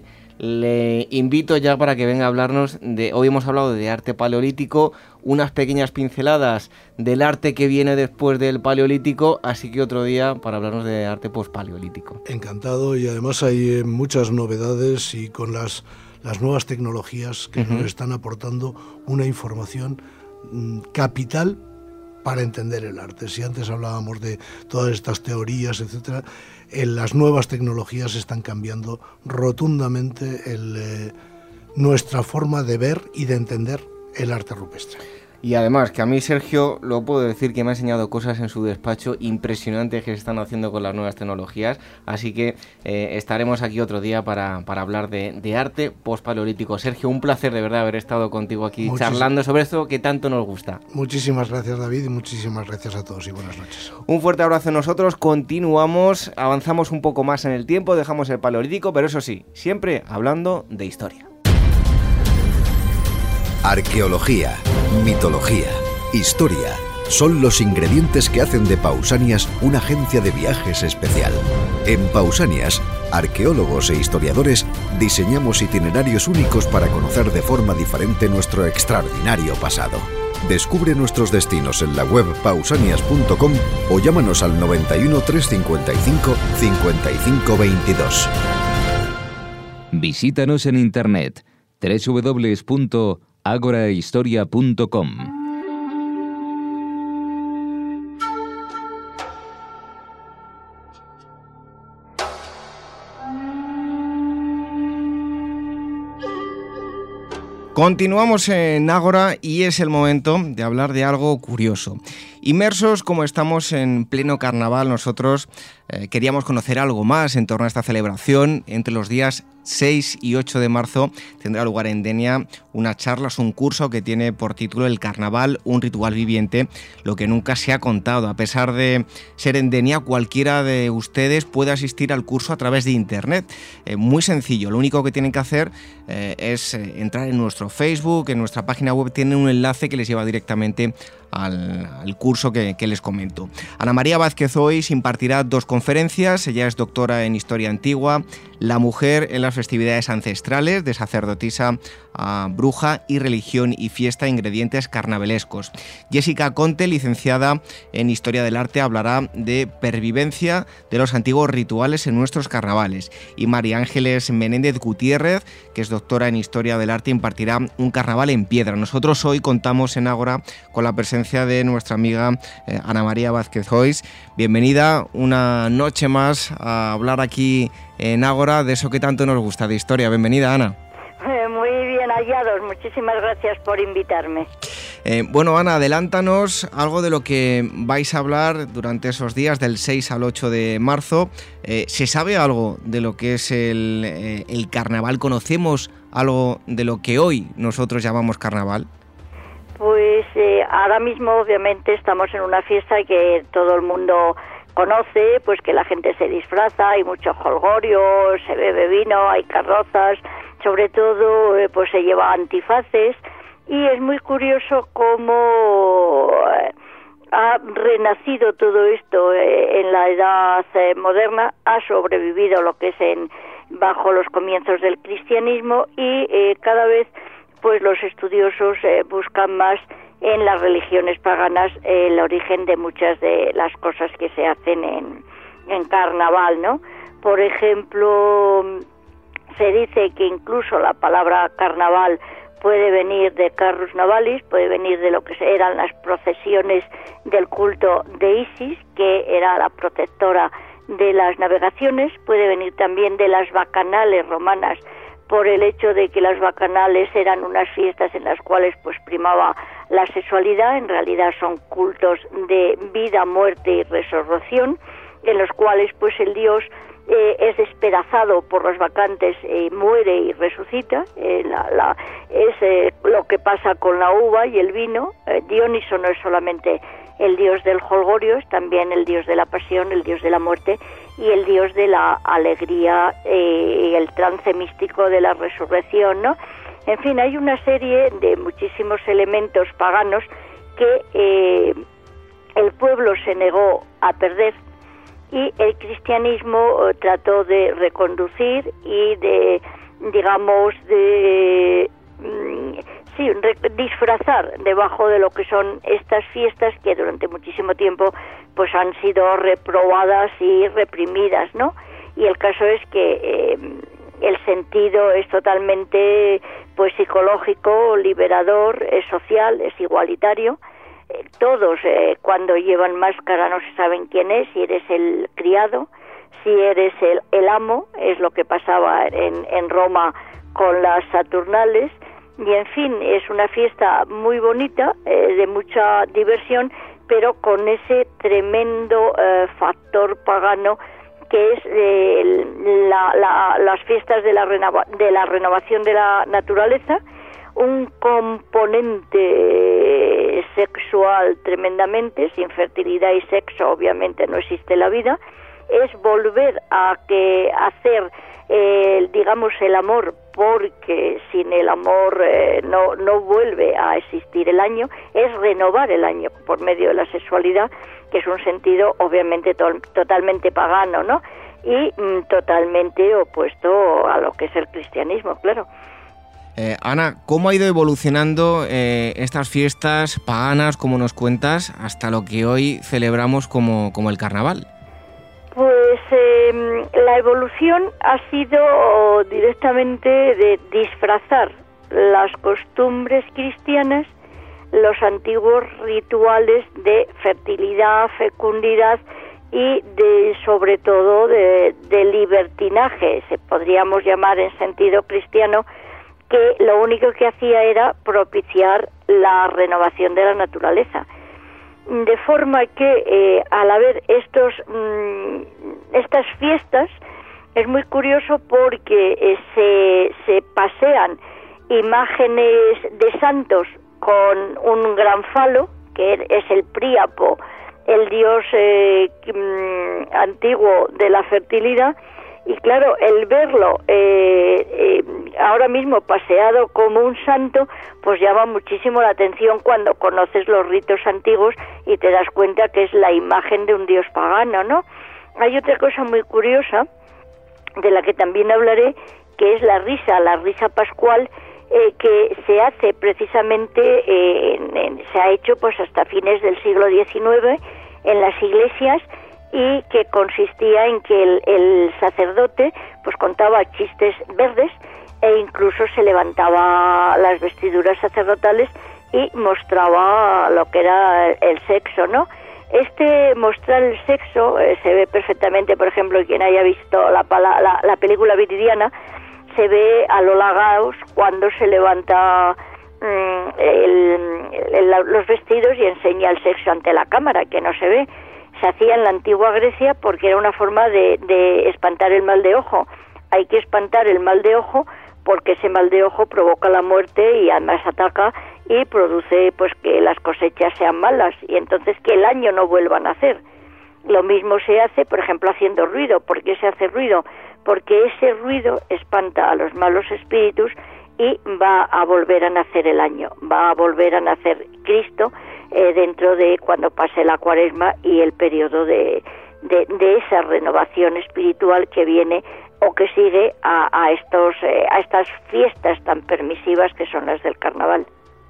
Le invito ya para que venga a hablarnos de... Hoy hemos hablado de arte paleolítico, unas pequeñas pinceladas del arte que viene después del paleolítico, así que otro día para hablarnos de arte post-paleolítico. Encantado, y además hay muchas novedades y con las, las nuevas tecnologías que uh-huh. nos están aportando una información mmm, capital para entender el arte. Si antes hablábamos de todas estas teorías, etcétera, en las nuevas tecnologías están cambiando rotundamente el, eh, nuestra forma de ver y de entender el arte rupestre. Y además, que a mí Sergio, lo puedo decir, que me ha enseñado cosas en su despacho impresionantes que se están haciendo con las nuevas tecnologías, así que eh, estaremos aquí otro día para, para hablar de, de arte post-paleolítico. Sergio, un placer de verdad haber estado contigo aquí Muchísimas, charlando sobre esto que tanto nos gusta. Muchísimas gracias, David, y muchísimas gracias a todos y buenas noches. Un fuerte abrazo a nosotros, continuamos, avanzamos un poco más en el tiempo, dejamos el paleolítico, pero eso sí, siempre hablando de historia. Arqueología, mitología, historia, son los ingredientes que hacen de Pausanias una agencia de viajes especial. En Pausanias, arqueólogos e historiadores diseñamos itinerarios únicos para conocer de forma diferente nuestro extraordinario pasado. Descubre nuestros destinos en la web pausanias punto com o llámanos al noventa y uno, trescientos cincuenta y cinco, cincuenta y cinco veintidós. Visítanos en internet doble u doble u doble u punto agorahistoria punto com. Continuamos en Ágora y es el momento de hablar de algo curioso. Inmersos como estamos en pleno carnaval, nosotros eh, queríamos conocer algo más en torno a esta celebración. Entre los días seis y ocho de marzo tendrá lugar en Denia una charla, es un curso que tiene por título El Carnaval, un ritual viviente, lo que nunca se ha contado. A pesar de ser en Denia, cualquiera de ustedes puede asistir al curso a través de internet. Eh, muy sencillo, lo único que tienen que hacer eh, es eh, entrar en nuestro Facebook, en nuestra página web tienen un enlace que les lleva directamente al, al curso que, que les comento. Ana María Vázquez Ois impartirá dos conferencias. Ella es doctora en Historia Antigua, La mujer en las festividades ancestrales, de sacerdotisa a bruja, y religión y fiesta, ingredientes carnavalescos. Jessica Conte, licenciada en Historia del Arte, hablará de pervivencia de los antiguos rituales en nuestros carnavales. Y María Ángeles Menéndez Gutiérrez, que es doctora en Historia del Arte, impartirá un carnaval en piedra. Nosotros hoy contamos en Ágora con la presencia de nuestra amiga eh, Ana María Vázquez Ois. Bienvenida una noche más a hablar aquí en Ágora de eso que tanto nos gusta, de historia. Bienvenida, Ana. Eh, muy bien hallados, muchísimas gracias por invitarme. Eh, bueno, Ana, adelántanos algo de lo que vais a hablar durante esos días del seis al ocho de marzo. Eh, ¿Se sabe algo de lo que es el, eh, el carnaval? ¿Conocemos algo de lo que hoy nosotros llamamos carnaval? Pues eh, ahora mismo obviamente estamos en una fiesta que todo el mundo conoce, pues que la gente se disfraza, hay mucho jolgorio, se bebe vino, hay carrozas, sobre todo eh, pues se lleva antifaces, y es muy curioso cómo eh, ha renacido todo esto eh, en la edad eh, moderna, ha sobrevivido lo que es en bajo los comienzos del cristianismo, y eh, cada vez pues los estudiosos eh, buscan más en las religiones paganas eh, el origen de muchas de las cosas que se hacen en, en carnaval, ¿no? Por ejemplo, se dice que incluso la palabra carnaval puede venir de carrus navalis, puede venir de lo que eran las procesiones del culto de Isis, que era la protectora de las navegaciones, puede venir también de las bacanales romanas, por el hecho de que las bacanales eran unas fiestas en las cuales pues primaba la sexualidad. En realidad son cultos de vida, muerte y resurrección, en los cuales pues el dios eh, es despedazado por los bacantes, eh, muere y resucita. Eh, la, la, es eh, lo que pasa con la uva y el vino. Eh, Dioniso no es solamente el dios del jolgorio, es también el dios de la pasión, el dios de la muerte y el dios de la alegría y eh, el trance místico de la resurrección, ¿no? En fin, hay una serie de muchísimos elementos paganos que eh, el pueblo se negó a perder, y el cristianismo eh, trató de reconducir y de, digamos, de mm, sí, re- disfrazar debajo de lo que son estas fiestas que durante muchísimo tiempo pues han sido reprobadas y reprimidas, ¿no? Y el caso es que eh, el sentido es totalmente pues psicológico, liberador, es social, es igualitario. Eh, todos eh, cuando llevan máscara no se saben quién es, si eres el criado, si eres el, el amo, es lo que pasaba en, en Roma con las Saturnales. Y en fin, es una fiesta muy bonita, eh, de mucha diversión, pero con ese tremendo eh, factor pagano que es eh, la, la, las fiestas de la, renova, de la renovación de la naturaleza, un componente sexual tremendamente, sin fertilidad y sexo obviamente no existe la vida, es volver a que hacer eh, digamos el amor, porque sin el amor eh, no, no vuelve a existir el año, es renovar el año por medio de la sexualidad, que es un sentido obviamente to- totalmente pagano, ¿no? Y mm, totalmente opuesto a lo que es el cristianismo, claro. Eh, Ana, ¿cómo ha ido evolucionando eh, estas fiestas paganas, como nos cuentas, hasta lo que hoy celebramos como, como el carnaval? Pues eh, la evolución ha sido directamente de disfrazar las costumbres cristianas, los antiguos rituales de fertilidad, fecundidad y de sobre todo de, de libertinaje, se podríamos llamar en sentido cristiano, que lo único que hacía era propiciar la renovación de la naturaleza. de forma que eh, al haber estos mmm, estas fiestas es muy curioso porque eh, se, se pasean imágenes de santos con un gran falo, que es el Príapo, el dios eh, mmm, antiguo de la fertilidad, y claro, el verlo eh, eh, ahora mismo paseado como un santo, pues llama muchísimo la atención cuando conoces los ritos antiguos y te das cuenta que es la imagen de un dios pagano, ¿no? Hay otra cosa muy curiosa, de la que también hablaré, que es la risa, la risa pascual, eh, que se hace precisamente, eh, en, en, se ha hecho pues hasta fines del siglo diecinueve en las iglesias, y que consistía en que el, el sacerdote pues contaba chistes verdes e incluso se levantaba las vestiduras sacerdotales y mostraba lo que era el sexo, ¿no? Este mostrar el sexo eh, se ve perfectamente, por ejemplo, quien haya visto la, la, la película Viridiana, se ve a Lola Gauss cuando se levanta mmm, el, el, los vestidos y enseña el sexo ante la cámara, que no se ve. Se hacía en la antigua Grecia porque era una forma de, de espantar el mal de ojo. Hay que espantar el mal de ojo porque ese mal de ojo provoca la muerte y además ataca y produce pues que las cosechas sean malas y entonces que el año no vuelva a nacer. Lo mismo se hace, por ejemplo, haciendo ruido. ¿Por qué se hace ruido? Porque ese ruido espanta a los malos espíritus y va a volver a nacer el año, va a volver a nacer Cristo eh, dentro de cuando pase la Cuaresma y el periodo de, de, de esa renovación espiritual que viene o que sigue a, a, estos, eh, a estas fiestas tan permisivas que son las del carnaval.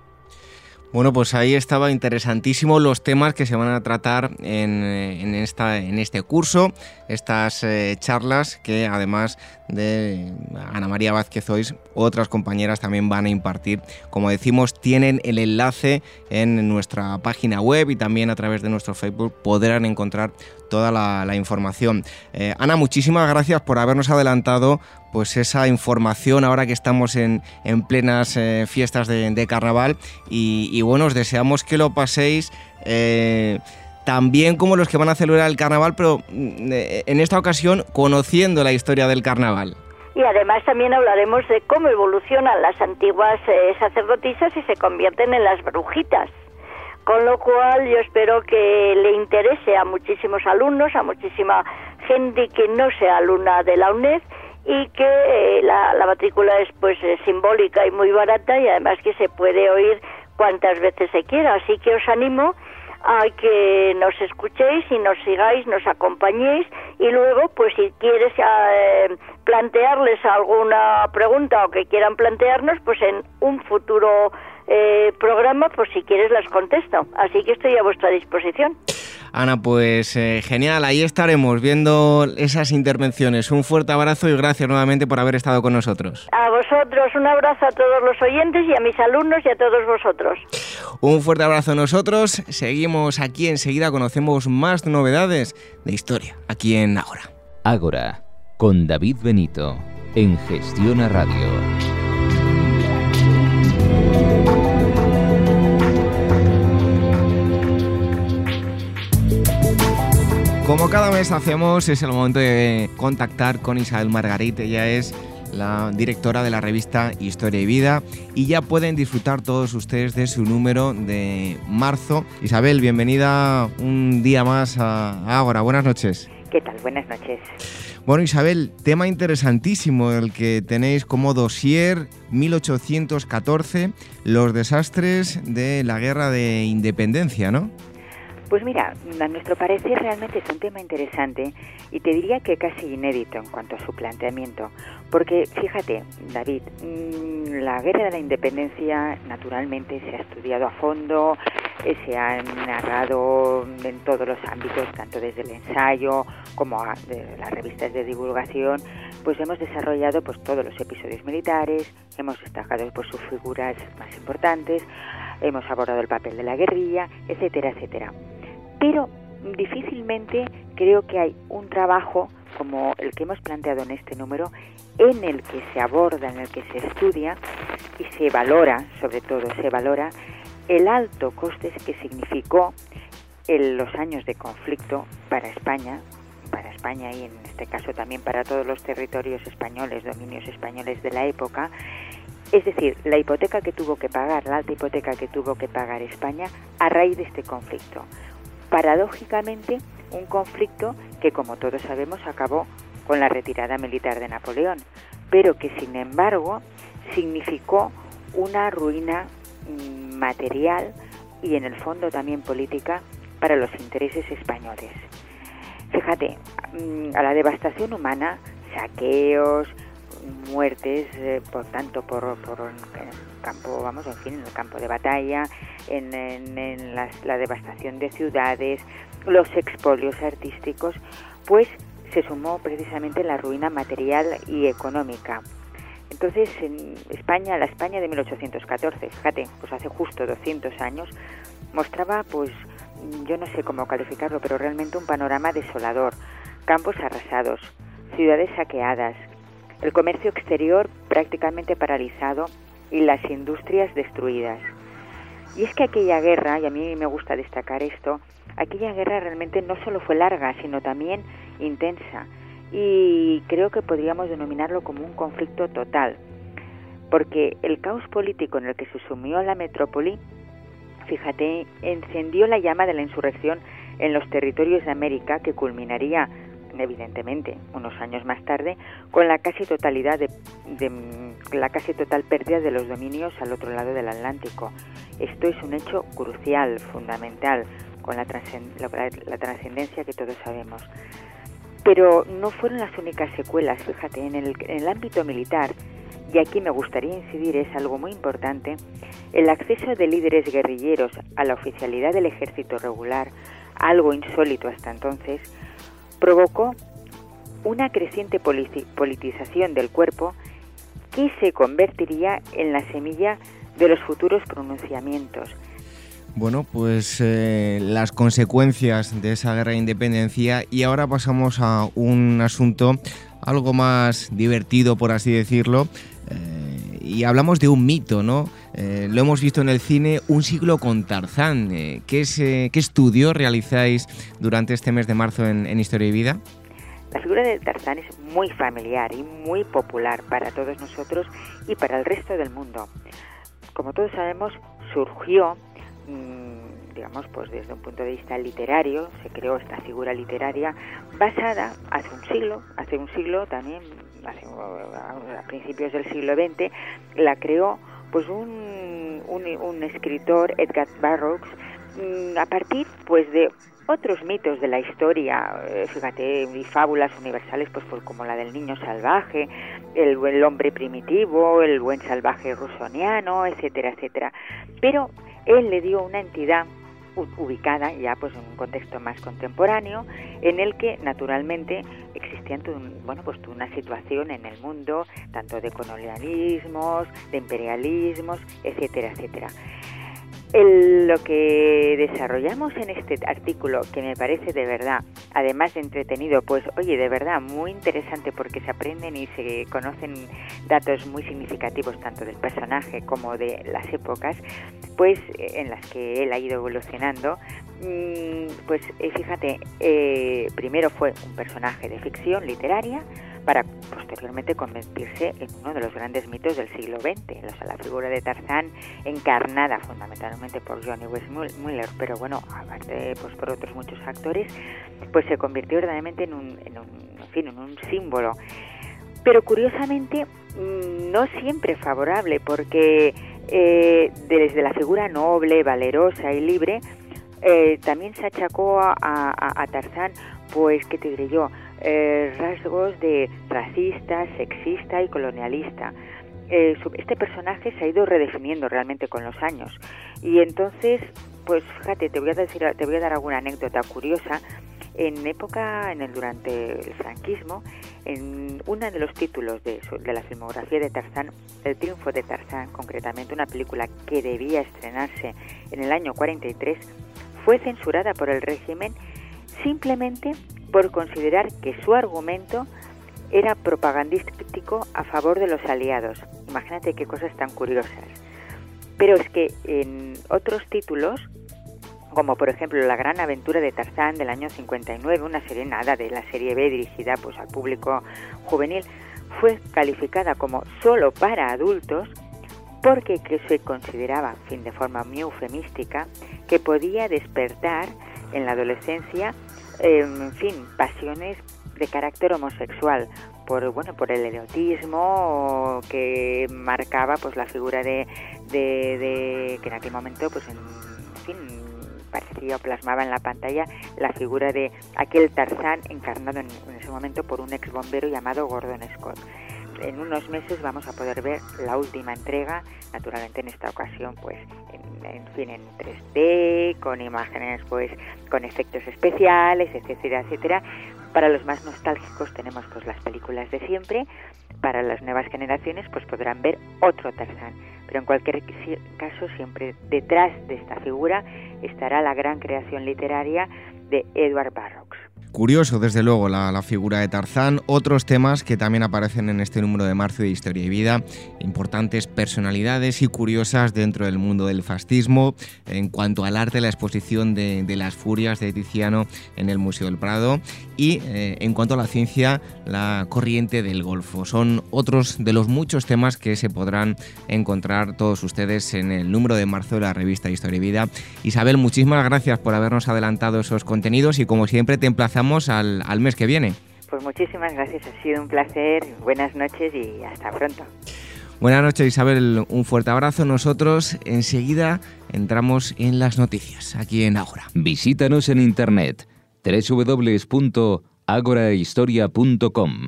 Bueno, pues ahí estaba interesantísimo los temas que se van a tratar en, en, esta, en este curso, estas eh, charlas que además de Ana María Vázquez Ois, otras compañeras también van a impartir. Como decimos, tienen el enlace en nuestra página web y también a través de nuestro Facebook podrán encontrar toda la, la información. Eh, Ana, muchísimas gracias por habernos adelantado pues esa información ahora que estamos en, en plenas eh, fiestas de, de carnaval y, y bueno, os deseamos que lo paséis eh, tan bien como los que van a celebrar el carnaval, pero eh, en esta ocasión conociendo la historia del carnaval. Y además también hablaremos de cómo evolucionan las antiguas eh, sacerdotisas y se convierten en las brujitas. Con lo cual yo espero que le interese a muchísimos alumnos, a muchísima gente que no sea alumna de la UNED, y que eh, la, la matrícula es pues eh, simbólica y muy barata y además que se puede oír cuantas veces se quiera. Así que os animo a que nos escuchéis y nos sigáis, nos acompañéis y luego pues si quieres eh, plantearles alguna pregunta o que quieran plantearnos, pues en un futuro eh, programa, pues si quieres las contesto. Así que estoy a vuestra disposición. Ana, pues eh, genial, ahí estaremos viendo esas intervenciones. Un fuerte abrazo y gracias nuevamente por haber estado con nosotros. A vosotros, un abrazo a todos los oyentes y a mis alumnos y a todos vosotros. Un fuerte abrazo a nosotros. Seguimos aquí, enseguida conocemos más novedades de historia, aquí en Ágora. Ágora, con David Benito, en Gestiona Radio. Como cada mes hacemos, es el momento de contactar con Isabel Margarit. Ella es la directora de la revista Historia y Vida y ya pueden disfrutar todos ustedes de su número de marzo. Isabel, bienvenida un día más a Ágora. Buenas noches. ¿Qué tal? Buenas noches. Bueno, Isabel, tema interesantísimo el que tenéis como dossier mil ochocientos catorce, los desastres de la Guerra de Independencia, ¿no? Pues mira, a nuestro parecer realmente es un tema interesante y te diría que casi inédito en cuanto a su planteamiento, porque fíjate, David, la Guerra de la Independencia naturalmente se ha estudiado a fondo, se ha narrado en todos los ámbitos, tanto desde el ensayo como a, de las revistas de divulgación, pues hemos desarrollado pues todos los episodios militares, hemos destacado pues sus figuras más importantes, hemos abordado el papel de la guerrilla, etcétera, etcétera. Pero difícilmente creo que hay un trabajo como el que hemos planteado en este número en el que se aborda, en el que se estudia y se valora, sobre todo se valora, el alto coste que significó en los años de conflicto para España, para España y en este caso también para todos los territorios españoles, dominios españoles de la época, es decir, la hipoteca que tuvo que pagar, la alta hipoteca que tuvo que pagar España a raíz de este conflicto. Paradójicamente, un conflicto que, como todos sabemos, acabó con la retirada militar de Napoleón, pero que, sin embargo, significó una ruina material y, en el fondo, también política para los intereses españoles. Fíjate, a la devastación humana, saqueos, muertes, eh, por tanto, por, por en el campo, vamos, en fin, en el campo de batalla, en, en, en las, la devastación de ciudades, los expolios artísticos, pues se sumó precisamente la ruina material y económica. Entonces, en España, la España de mil ochocientos catorce, fíjate, pues hace justo doscientos años, mostraba, pues, yo no sé cómo calificarlo, pero realmente un panorama desolador. Campos arrasados, ciudades saqueadas, el comercio exterior prácticamente paralizado y las industrias destruidas. Y es que aquella guerra, y a mí me gusta destacar esto, aquella guerra realmente no solo fue larga, sino también intensa. Y creo que podríamos denominarlo como un conflicto total, porque el caos político en el que se sumió la metrópoli, fíjate, encendió la llama de la insurrección en los territorios de América, que culminaría, evidentemente, unos años más tarde, con la casi totalidad de, de la casi total pérdida de los dominios al otro lado del Atlántico. Esto es un hecho crucial, fundamental, con la, trascend- la, la trascendencia que todos sabemos. Pero no fueron las únicas secuelas, fíjate, en el, en el ámbito militar, y aquí me gustaría incidir, es algo muy importante, el acceso de líderes guerrilleros a la oficialidad del ejército regular, algo insólito hasta entonces, provocó una creciente politi- politización del cuerpo que se convertiría en la semilla de los futuros pronunciamientos. Bueno, pues eh, las consecuencias de esa guerra de independencia, y ahora pasamos a un asunto algo más divertido, por así decirlo, eh, y hablamos de un mito, ¿no? Eh, lo hemos visto en el cine, Un siglo con Tarzán. Eh, ¿qué, es, eh, ¿Qué estudio realizáis durante este mes de marzo en, en Historia y Vida? La figura de Tarzán es muy familiar y muy popular para todos nosotros y para el resto del mundo. Como todos sabemos, surgió, digamos, pues desde un punto de vista literario, se creó esta figura literaria basada hace un siglo, hace un siglo también, hace, a principios del siglo veinte, la creó pues un, un, un escritor, Edgar Burroughs, a partir pues de otros mitos de la historia, fíjate, y fábulas universales, pues como la del niño salvaje, el, el hombre primitivo, el buen salvaje rusoniano, etcétera, etcétera. Pero él le dio una entidad ubicada ya pues en un contexto más contemporáneo, en el que naturalmente existían bueno pues una situación en el mundo tanto de colonialismos, de imperialismos, etcétera, etcétera. El, lo que desarrollamos en este artículo, que me parece de verdad, además de entretenido, pues oye, de verdad muy interesante, porque se aprenden y se conocen datos muy significativos tanto del personaje como de las épocas, pues en las que él ha ido evolucionando. Pues fíjate, eh, primero fue un personaje de ficción literaria, para posteriormente convertirse en uno de los grandes mitos del siglo veinte, o sea, la figura de Tarzán, encarnada fundamentalmente por Johnny Weissmuller, pero bueno, aparte pues por otros muchos actores, pues se convirtió verdaderamente en un, en un, en fin, en un símbolo. Pero curiosamente no siempre favorable, porque eh, desde la figura noble, valerosa y libre, eh, también se achacó a, a, a Tarzán, pues, ¿qué te diré yo?, Eh, rasgos de racista, sexista y colonialista. Eh, este personaje se ha ido redefiniendo realmente con los años, y entonces, pues fíjate, te voy a decir, te voy a dar alguna anécdota curiosa. En época, en el durante el franquismo, en uno de los títulos de, de la filmografía de Tarzán, El triunfo de Tarzán, concretamente una película que debía estrenarse en el año cuarenta y tres, fue censurada por el régimen simplemente por considerar que su argumento era propagandístico a favor de los aliados. Imagínate qué cosas tan curiosas. Pero es que en otros títulos, como por ejemplo La gran aventura de Tarzán del año cincuenta y nueve, una serie nada de la serie B dirigida pues al público juvenil, fue calificada como solo para adultos porque que se consideraba, en fin, de forma muy eufemística, que podía despertar en la adolescencia, eh, en fin, pasiones de carácter homosexual, por bueno por el erotismo que marcaba pues la figura de, de, de que en aquel momento pues en, en fin parecía o plasmaba en la pantalla la figura de aquel Tarzán encarnado en, en ese momento por un ex bombero llamado Gordon Scott. En unos meses vamos a poder ver la última entrega, naturalmente en esta ocasión pues en, en fin en tres D, con imágenes pues con efectos especiales, etcétera, etcétera. Para los más nostálgicos tenemos pues las películas de siempre, para las nuevas generaciones pues podrán ver otro Tarzán, pero en cualquier caso siempre detrás de esta figura estará la gran creación literaria de Edward Burroughs. Curioso, desde luego, la, la figura de Tarzán. Otros temas que también aparecen en este número de marzo de Historia y Vida, importantes personalidades y curiosas dentro del mundo del fascismo. En cuanto al arte, la exposición de, de las furias de Tiziano en el Museo del Prado, y eh, en cuanto a la ciencia, la corriente del Golfo. Son otros de los muchos temas que se podrán encontrar todos ustedes en el número de marzo de la revista Historia y Vida. Isabel, muchísimas gracias por habernos adelantado esos contenidos y como siempre te emplazamos Al, al mes que viene. Pues muchísimas gracias, ha sido un placer, buenas noches y hasta pronto. Buenas noches, Isabel, un fuerte abrazo. Nosotros enseguida entramos en las noticias, aquí en Ágora. Visítanos en internet, doble u doble u doble u punto agorahistoria punto com.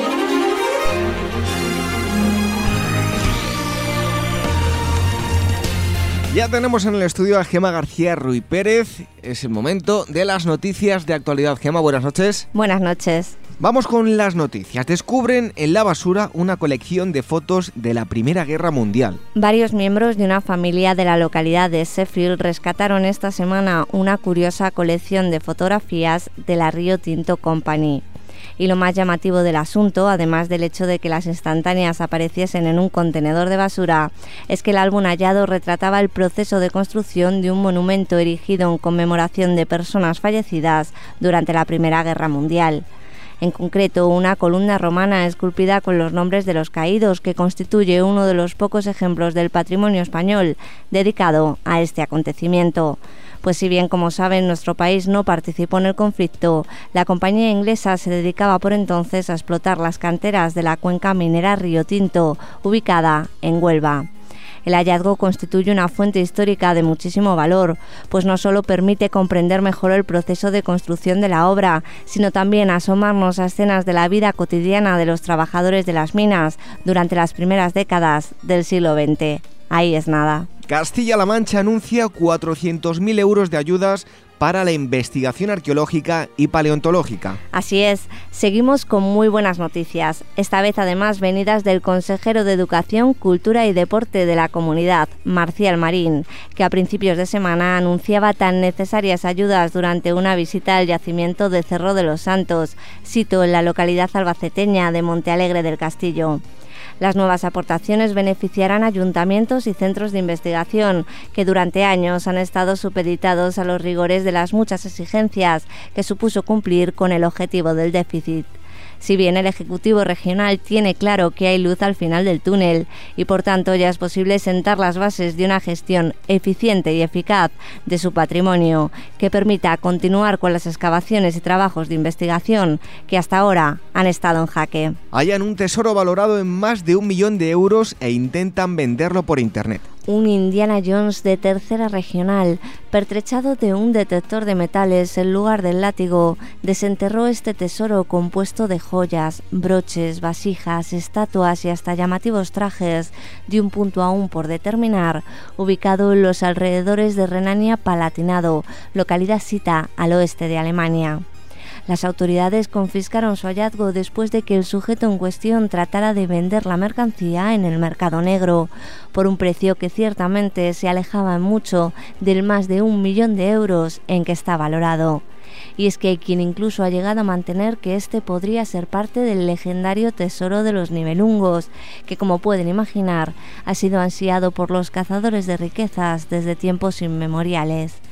Ya tenemos en el estudio a Gemma García Ruy Pérez. Es el momento de las noticias de actualidad. Gemma, buenas noches. Buenas noches. Vamos con las noticias. Descubren en la basura una colección de fotos de la Primera Guerra Mundial. Varios miembros de una familia de la localidad de Sheffield rescataron esta semana una curiosa colección de fotografías de la Rio Tinto Company. Y lo más llamativo del asunto, además del hecho de que las instantáneas apareciesen en un contenedor de basura, es que el álbum hallado retrataba el proceso de construcción de un monumento erigido en conmemoración de personas fallecidas durante la Primera Guerra Mundial. En concreto, una columna romana esculpida con los nombres de los caídos, que constituye uno de los pocos ejemplos del patrimonio español dedicado a este acontecimiento. Pues si bien, como saben, nuestro país no participó en el conflicto, la compañía inglesa se dedicaba por entonces a explotar las canteras de la cuenca minera Río Tinto, ubicada en Huelva. El hallazgo constituye una fuente histórica de muchísimo valor, pues no solo permite comprender mejor el proceso de construcción de la obra, sino también asomarnos a escenas de la vida cotidiana de los trabajadores de las minas durante las primeras décadas del siglo veinte. Ahí es nada. Castilla-La Mancha anuncia cuatrocientos mil euros de ayudas para la investigación arqueológica y paleontológica. Así es, seguimos con muy buenas noticias, esta vez además venidas del consejero de Educación, Cultura y Deporte de la comunidad, Marcial Marín, que a principios de semana anunciaba tan necesarias ayudas durante una visita al yacimiento de Cerro de los Santos, sito en la localidad albaceteña de Montealegre del Castillo. Las nuevas aportaciones beneficiarán a ayuntamientos y centros de investigación que durante años han estado supeditados a los rigores de las muchas exigencias que supuso cumplir con el objetivo del déficit. Si bien el Ejecutivo Regional tiene claro que hay luz al final del túnel y por tanto ya es posible sentar las bases de una gestión eficiente y eficaz de su patrimonio que permita continuar con las excavaciones y trabajos de investigación que hasta ahora han estado en jaque. Hallan un tesoro valorado en más de un millón de euros e intentan venderlo por internet. Un Indiana Jones de tercera regional, pertrechado de un detector de metales en lugar del látigo, desenterró este tesoro compuesto de joyas, broches, vasijas, estatuas y hasta llamativos trajes de un punto aún por determinar, ubicado en los alrededores de Renania-Palatinado, localidad sita al oeste de Alemania. Las autoridades confiscaron su hallazgo después de que el sujeto en cuestión tratara de vender la mercancía en el mercado negro, por un precio que ciertamente se alejaba mucho del más de un millón de euros en que está valorado. Y es que hay quien incluso ha llegado a mantener que este podría ser parte del legendario tesoro de los Nibelungos, que como pueden imaginar ha sido ansiado por los cazadores de riquezas desde tiempos inmemoriales.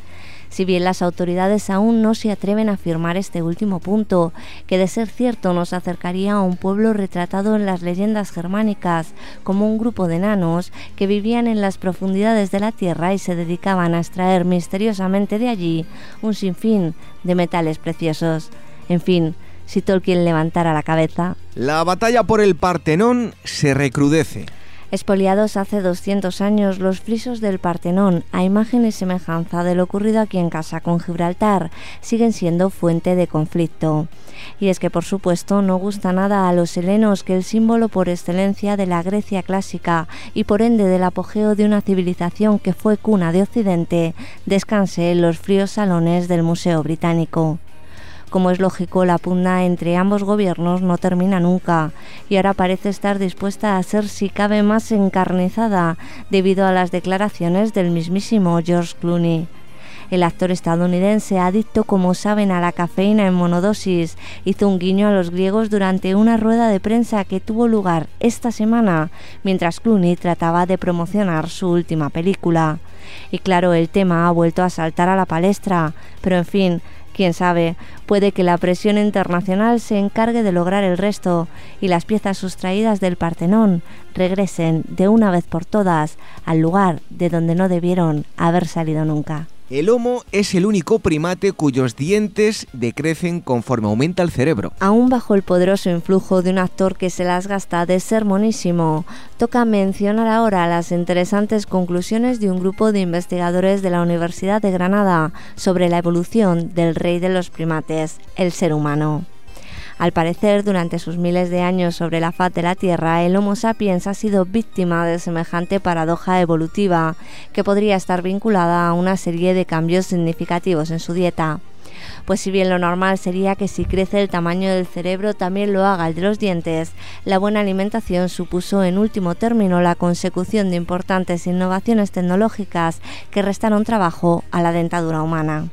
si bien las autoridades aún no se atreven a afirmar este último punto, que de ser cierto nos acercaría a un pueblo retratado en las leyendas germánicas como un grupo de enanos que vivían en las profundidades de la tierra y se dedicaban a extraer misteriosamente de allí un sinfín de metales preciosos. En fin, si Tolkien levantara la cabeza. La batalla por el Partenón se recrudece. Expoliados hace doscientos años, los frisos del Partenón, a imagen y semejanza de lo ocurrido aquí en casa con Gibraltar, siguen siendo fuente de conflicto. Y es que, por supuesto, no gusta nada a los helenos que el símbolo por excelencia de la Grecia clásica y por ende del apogeo de una civilización que fue cuna de Occidente, descanse en los fríos salones del Museo Británico. Como es lógico, la pugna entre ambos gobiernos no termina nunca y ahora parece estar dispuesta a ser si cabe más encarnizada debido a las declaraciones del mismísimo George Clooney. El actor estadounidense, adicto como saben a la cafeína en monodosis, hizo un guiño a los griegos durante una rueda de prensa que tuvo lugar esta semana mientras Clooney trataba de promocionar su última película. Y claro, el tema ha vuelto a saltar a la palestra, pero en fin, quién sabe, puede que la presión internacional se encargue de lograr el resto y las piezas sustraídas del Partenón regresen de una vez por todas al lugar de donde no debieron haber salido nunca. El Homo es el único primate cuyos dientes decrecen conforme aumenta el cerebro. Aún bajo el poderoso influjo de un actor que se las gasta de ser monísimo, toca mencionar ahora las interesantes conclusiones de un grupo de investigadores de la Universidad de Granada sobre la evolución del rey de los primates, el ser humano. Al parecer, durante sus miles de años sobre la faz de la Tierra, el Homo sapiens ha sido víctima de semejante paradoja evolutiva, que podría estar vinculada a una serie de cambios significativos en su dieta. Pues si bien lo normal sería que si crece el tamaño del cerebro también lo haga el de los dientes, la buena alimentación supuso en último término la consecución de importantes innovaciones tecnológicas que restaron trabajo a la dentadura humana.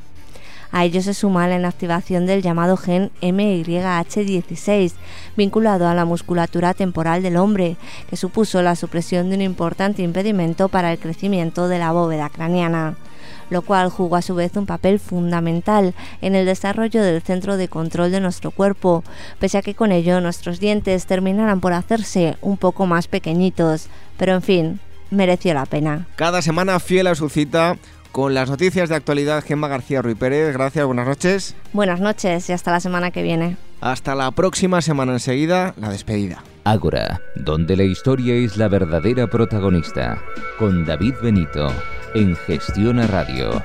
A ello se suma la inactivación del llamado gen M Y H dieciséis, vinculado a la musculatura temporal del hombre, que supuso la supresión de un importante impedimento para el crecimiento de la bóveda craneana, lo cual jugó a su vez un papel fundamental en el desarrollo del centro de control de nuestro cuerpo, pese a que con ello nuestros dientes terminaran por hacerse un poco más pequeñitos, pero en fin, mereció la pena. Cada semana fiel a su cita, con las noticias de actualidad, Gemma García Ruiz Pérez. Gracias, buenas noches. Buenas noches y hasta la semana que viene. Hasta la próxima semana, enseguida, la despedida. Ágora, donde la historia es la verdadera protagonista, con David Benito, en Gestiona Radio.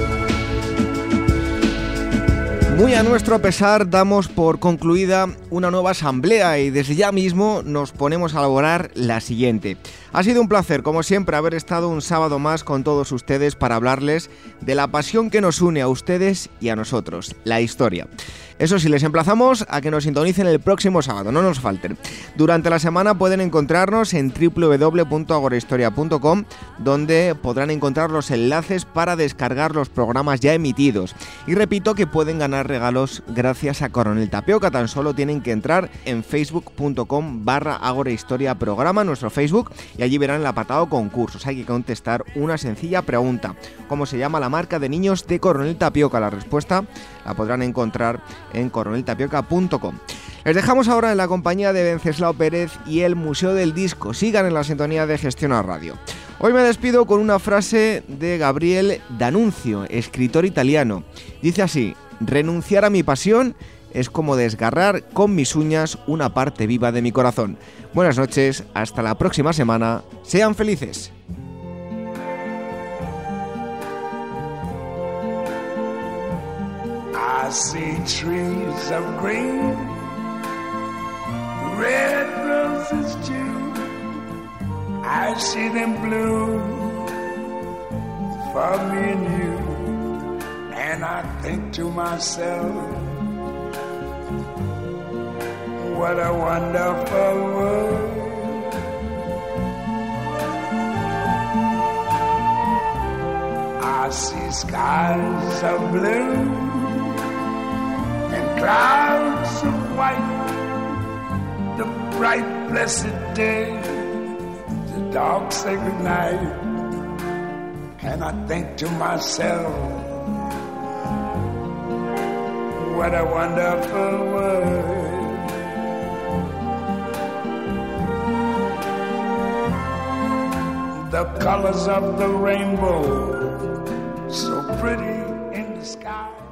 Muy a nuestro pesar, damos por concluida una nueva asamblea y desde ya mismo nos ponemos a elaborar la siguiente. Ha sido un placer, como siempre, haber estado un sábado más con todos ustedes para hablarles de la pasión que nos une a ustedes y a nosotros, la historia. Eso sí, les emplazamos a que nos sintonicen el próximo sábado, no nos falten. Durante la semana pueden encontrarnos en doble u doble u doble u punto agorahistoria punto com, donde podrán encontrar los enlaces para descargar los programas ya emitidos. Y repito que pueden ganar regalos gracias a Coronel Tapioca, tan solo tienen que entrar en facebook punto com barra agorahistoria programa, nuestro Facebook, y allí verán el apartado concursos. Hay que contestar una sencilla pregunta: ¿cómo se llama la marca de niños de Coronel Tapioca? La respuesta la podrán encontrar en coronel tapioca punto com. Les dejamos ahora en la compañía de Venceslao Pérez y el Museo del Disco. Sigan en la sintonía de Gestiona Radio. Hoy me despido con una frase de Gabriel D'Annunzio, escritor italiano. Dice así: renunciar a mi pasión es como desgarrar con mis uñas una parte viva de mi corazón. Buenas noches, hasta la próxima semana. Sean felices. I see trees of green, red roses too. I see them bloom for me and you. And I think to myself, what a wonderful world. I see skies of blue and clouds of white, the bright blessed day, the dark sacred night. And I think to myself, what a wonderful world. The colors of the rainbow, so pretty in the sky.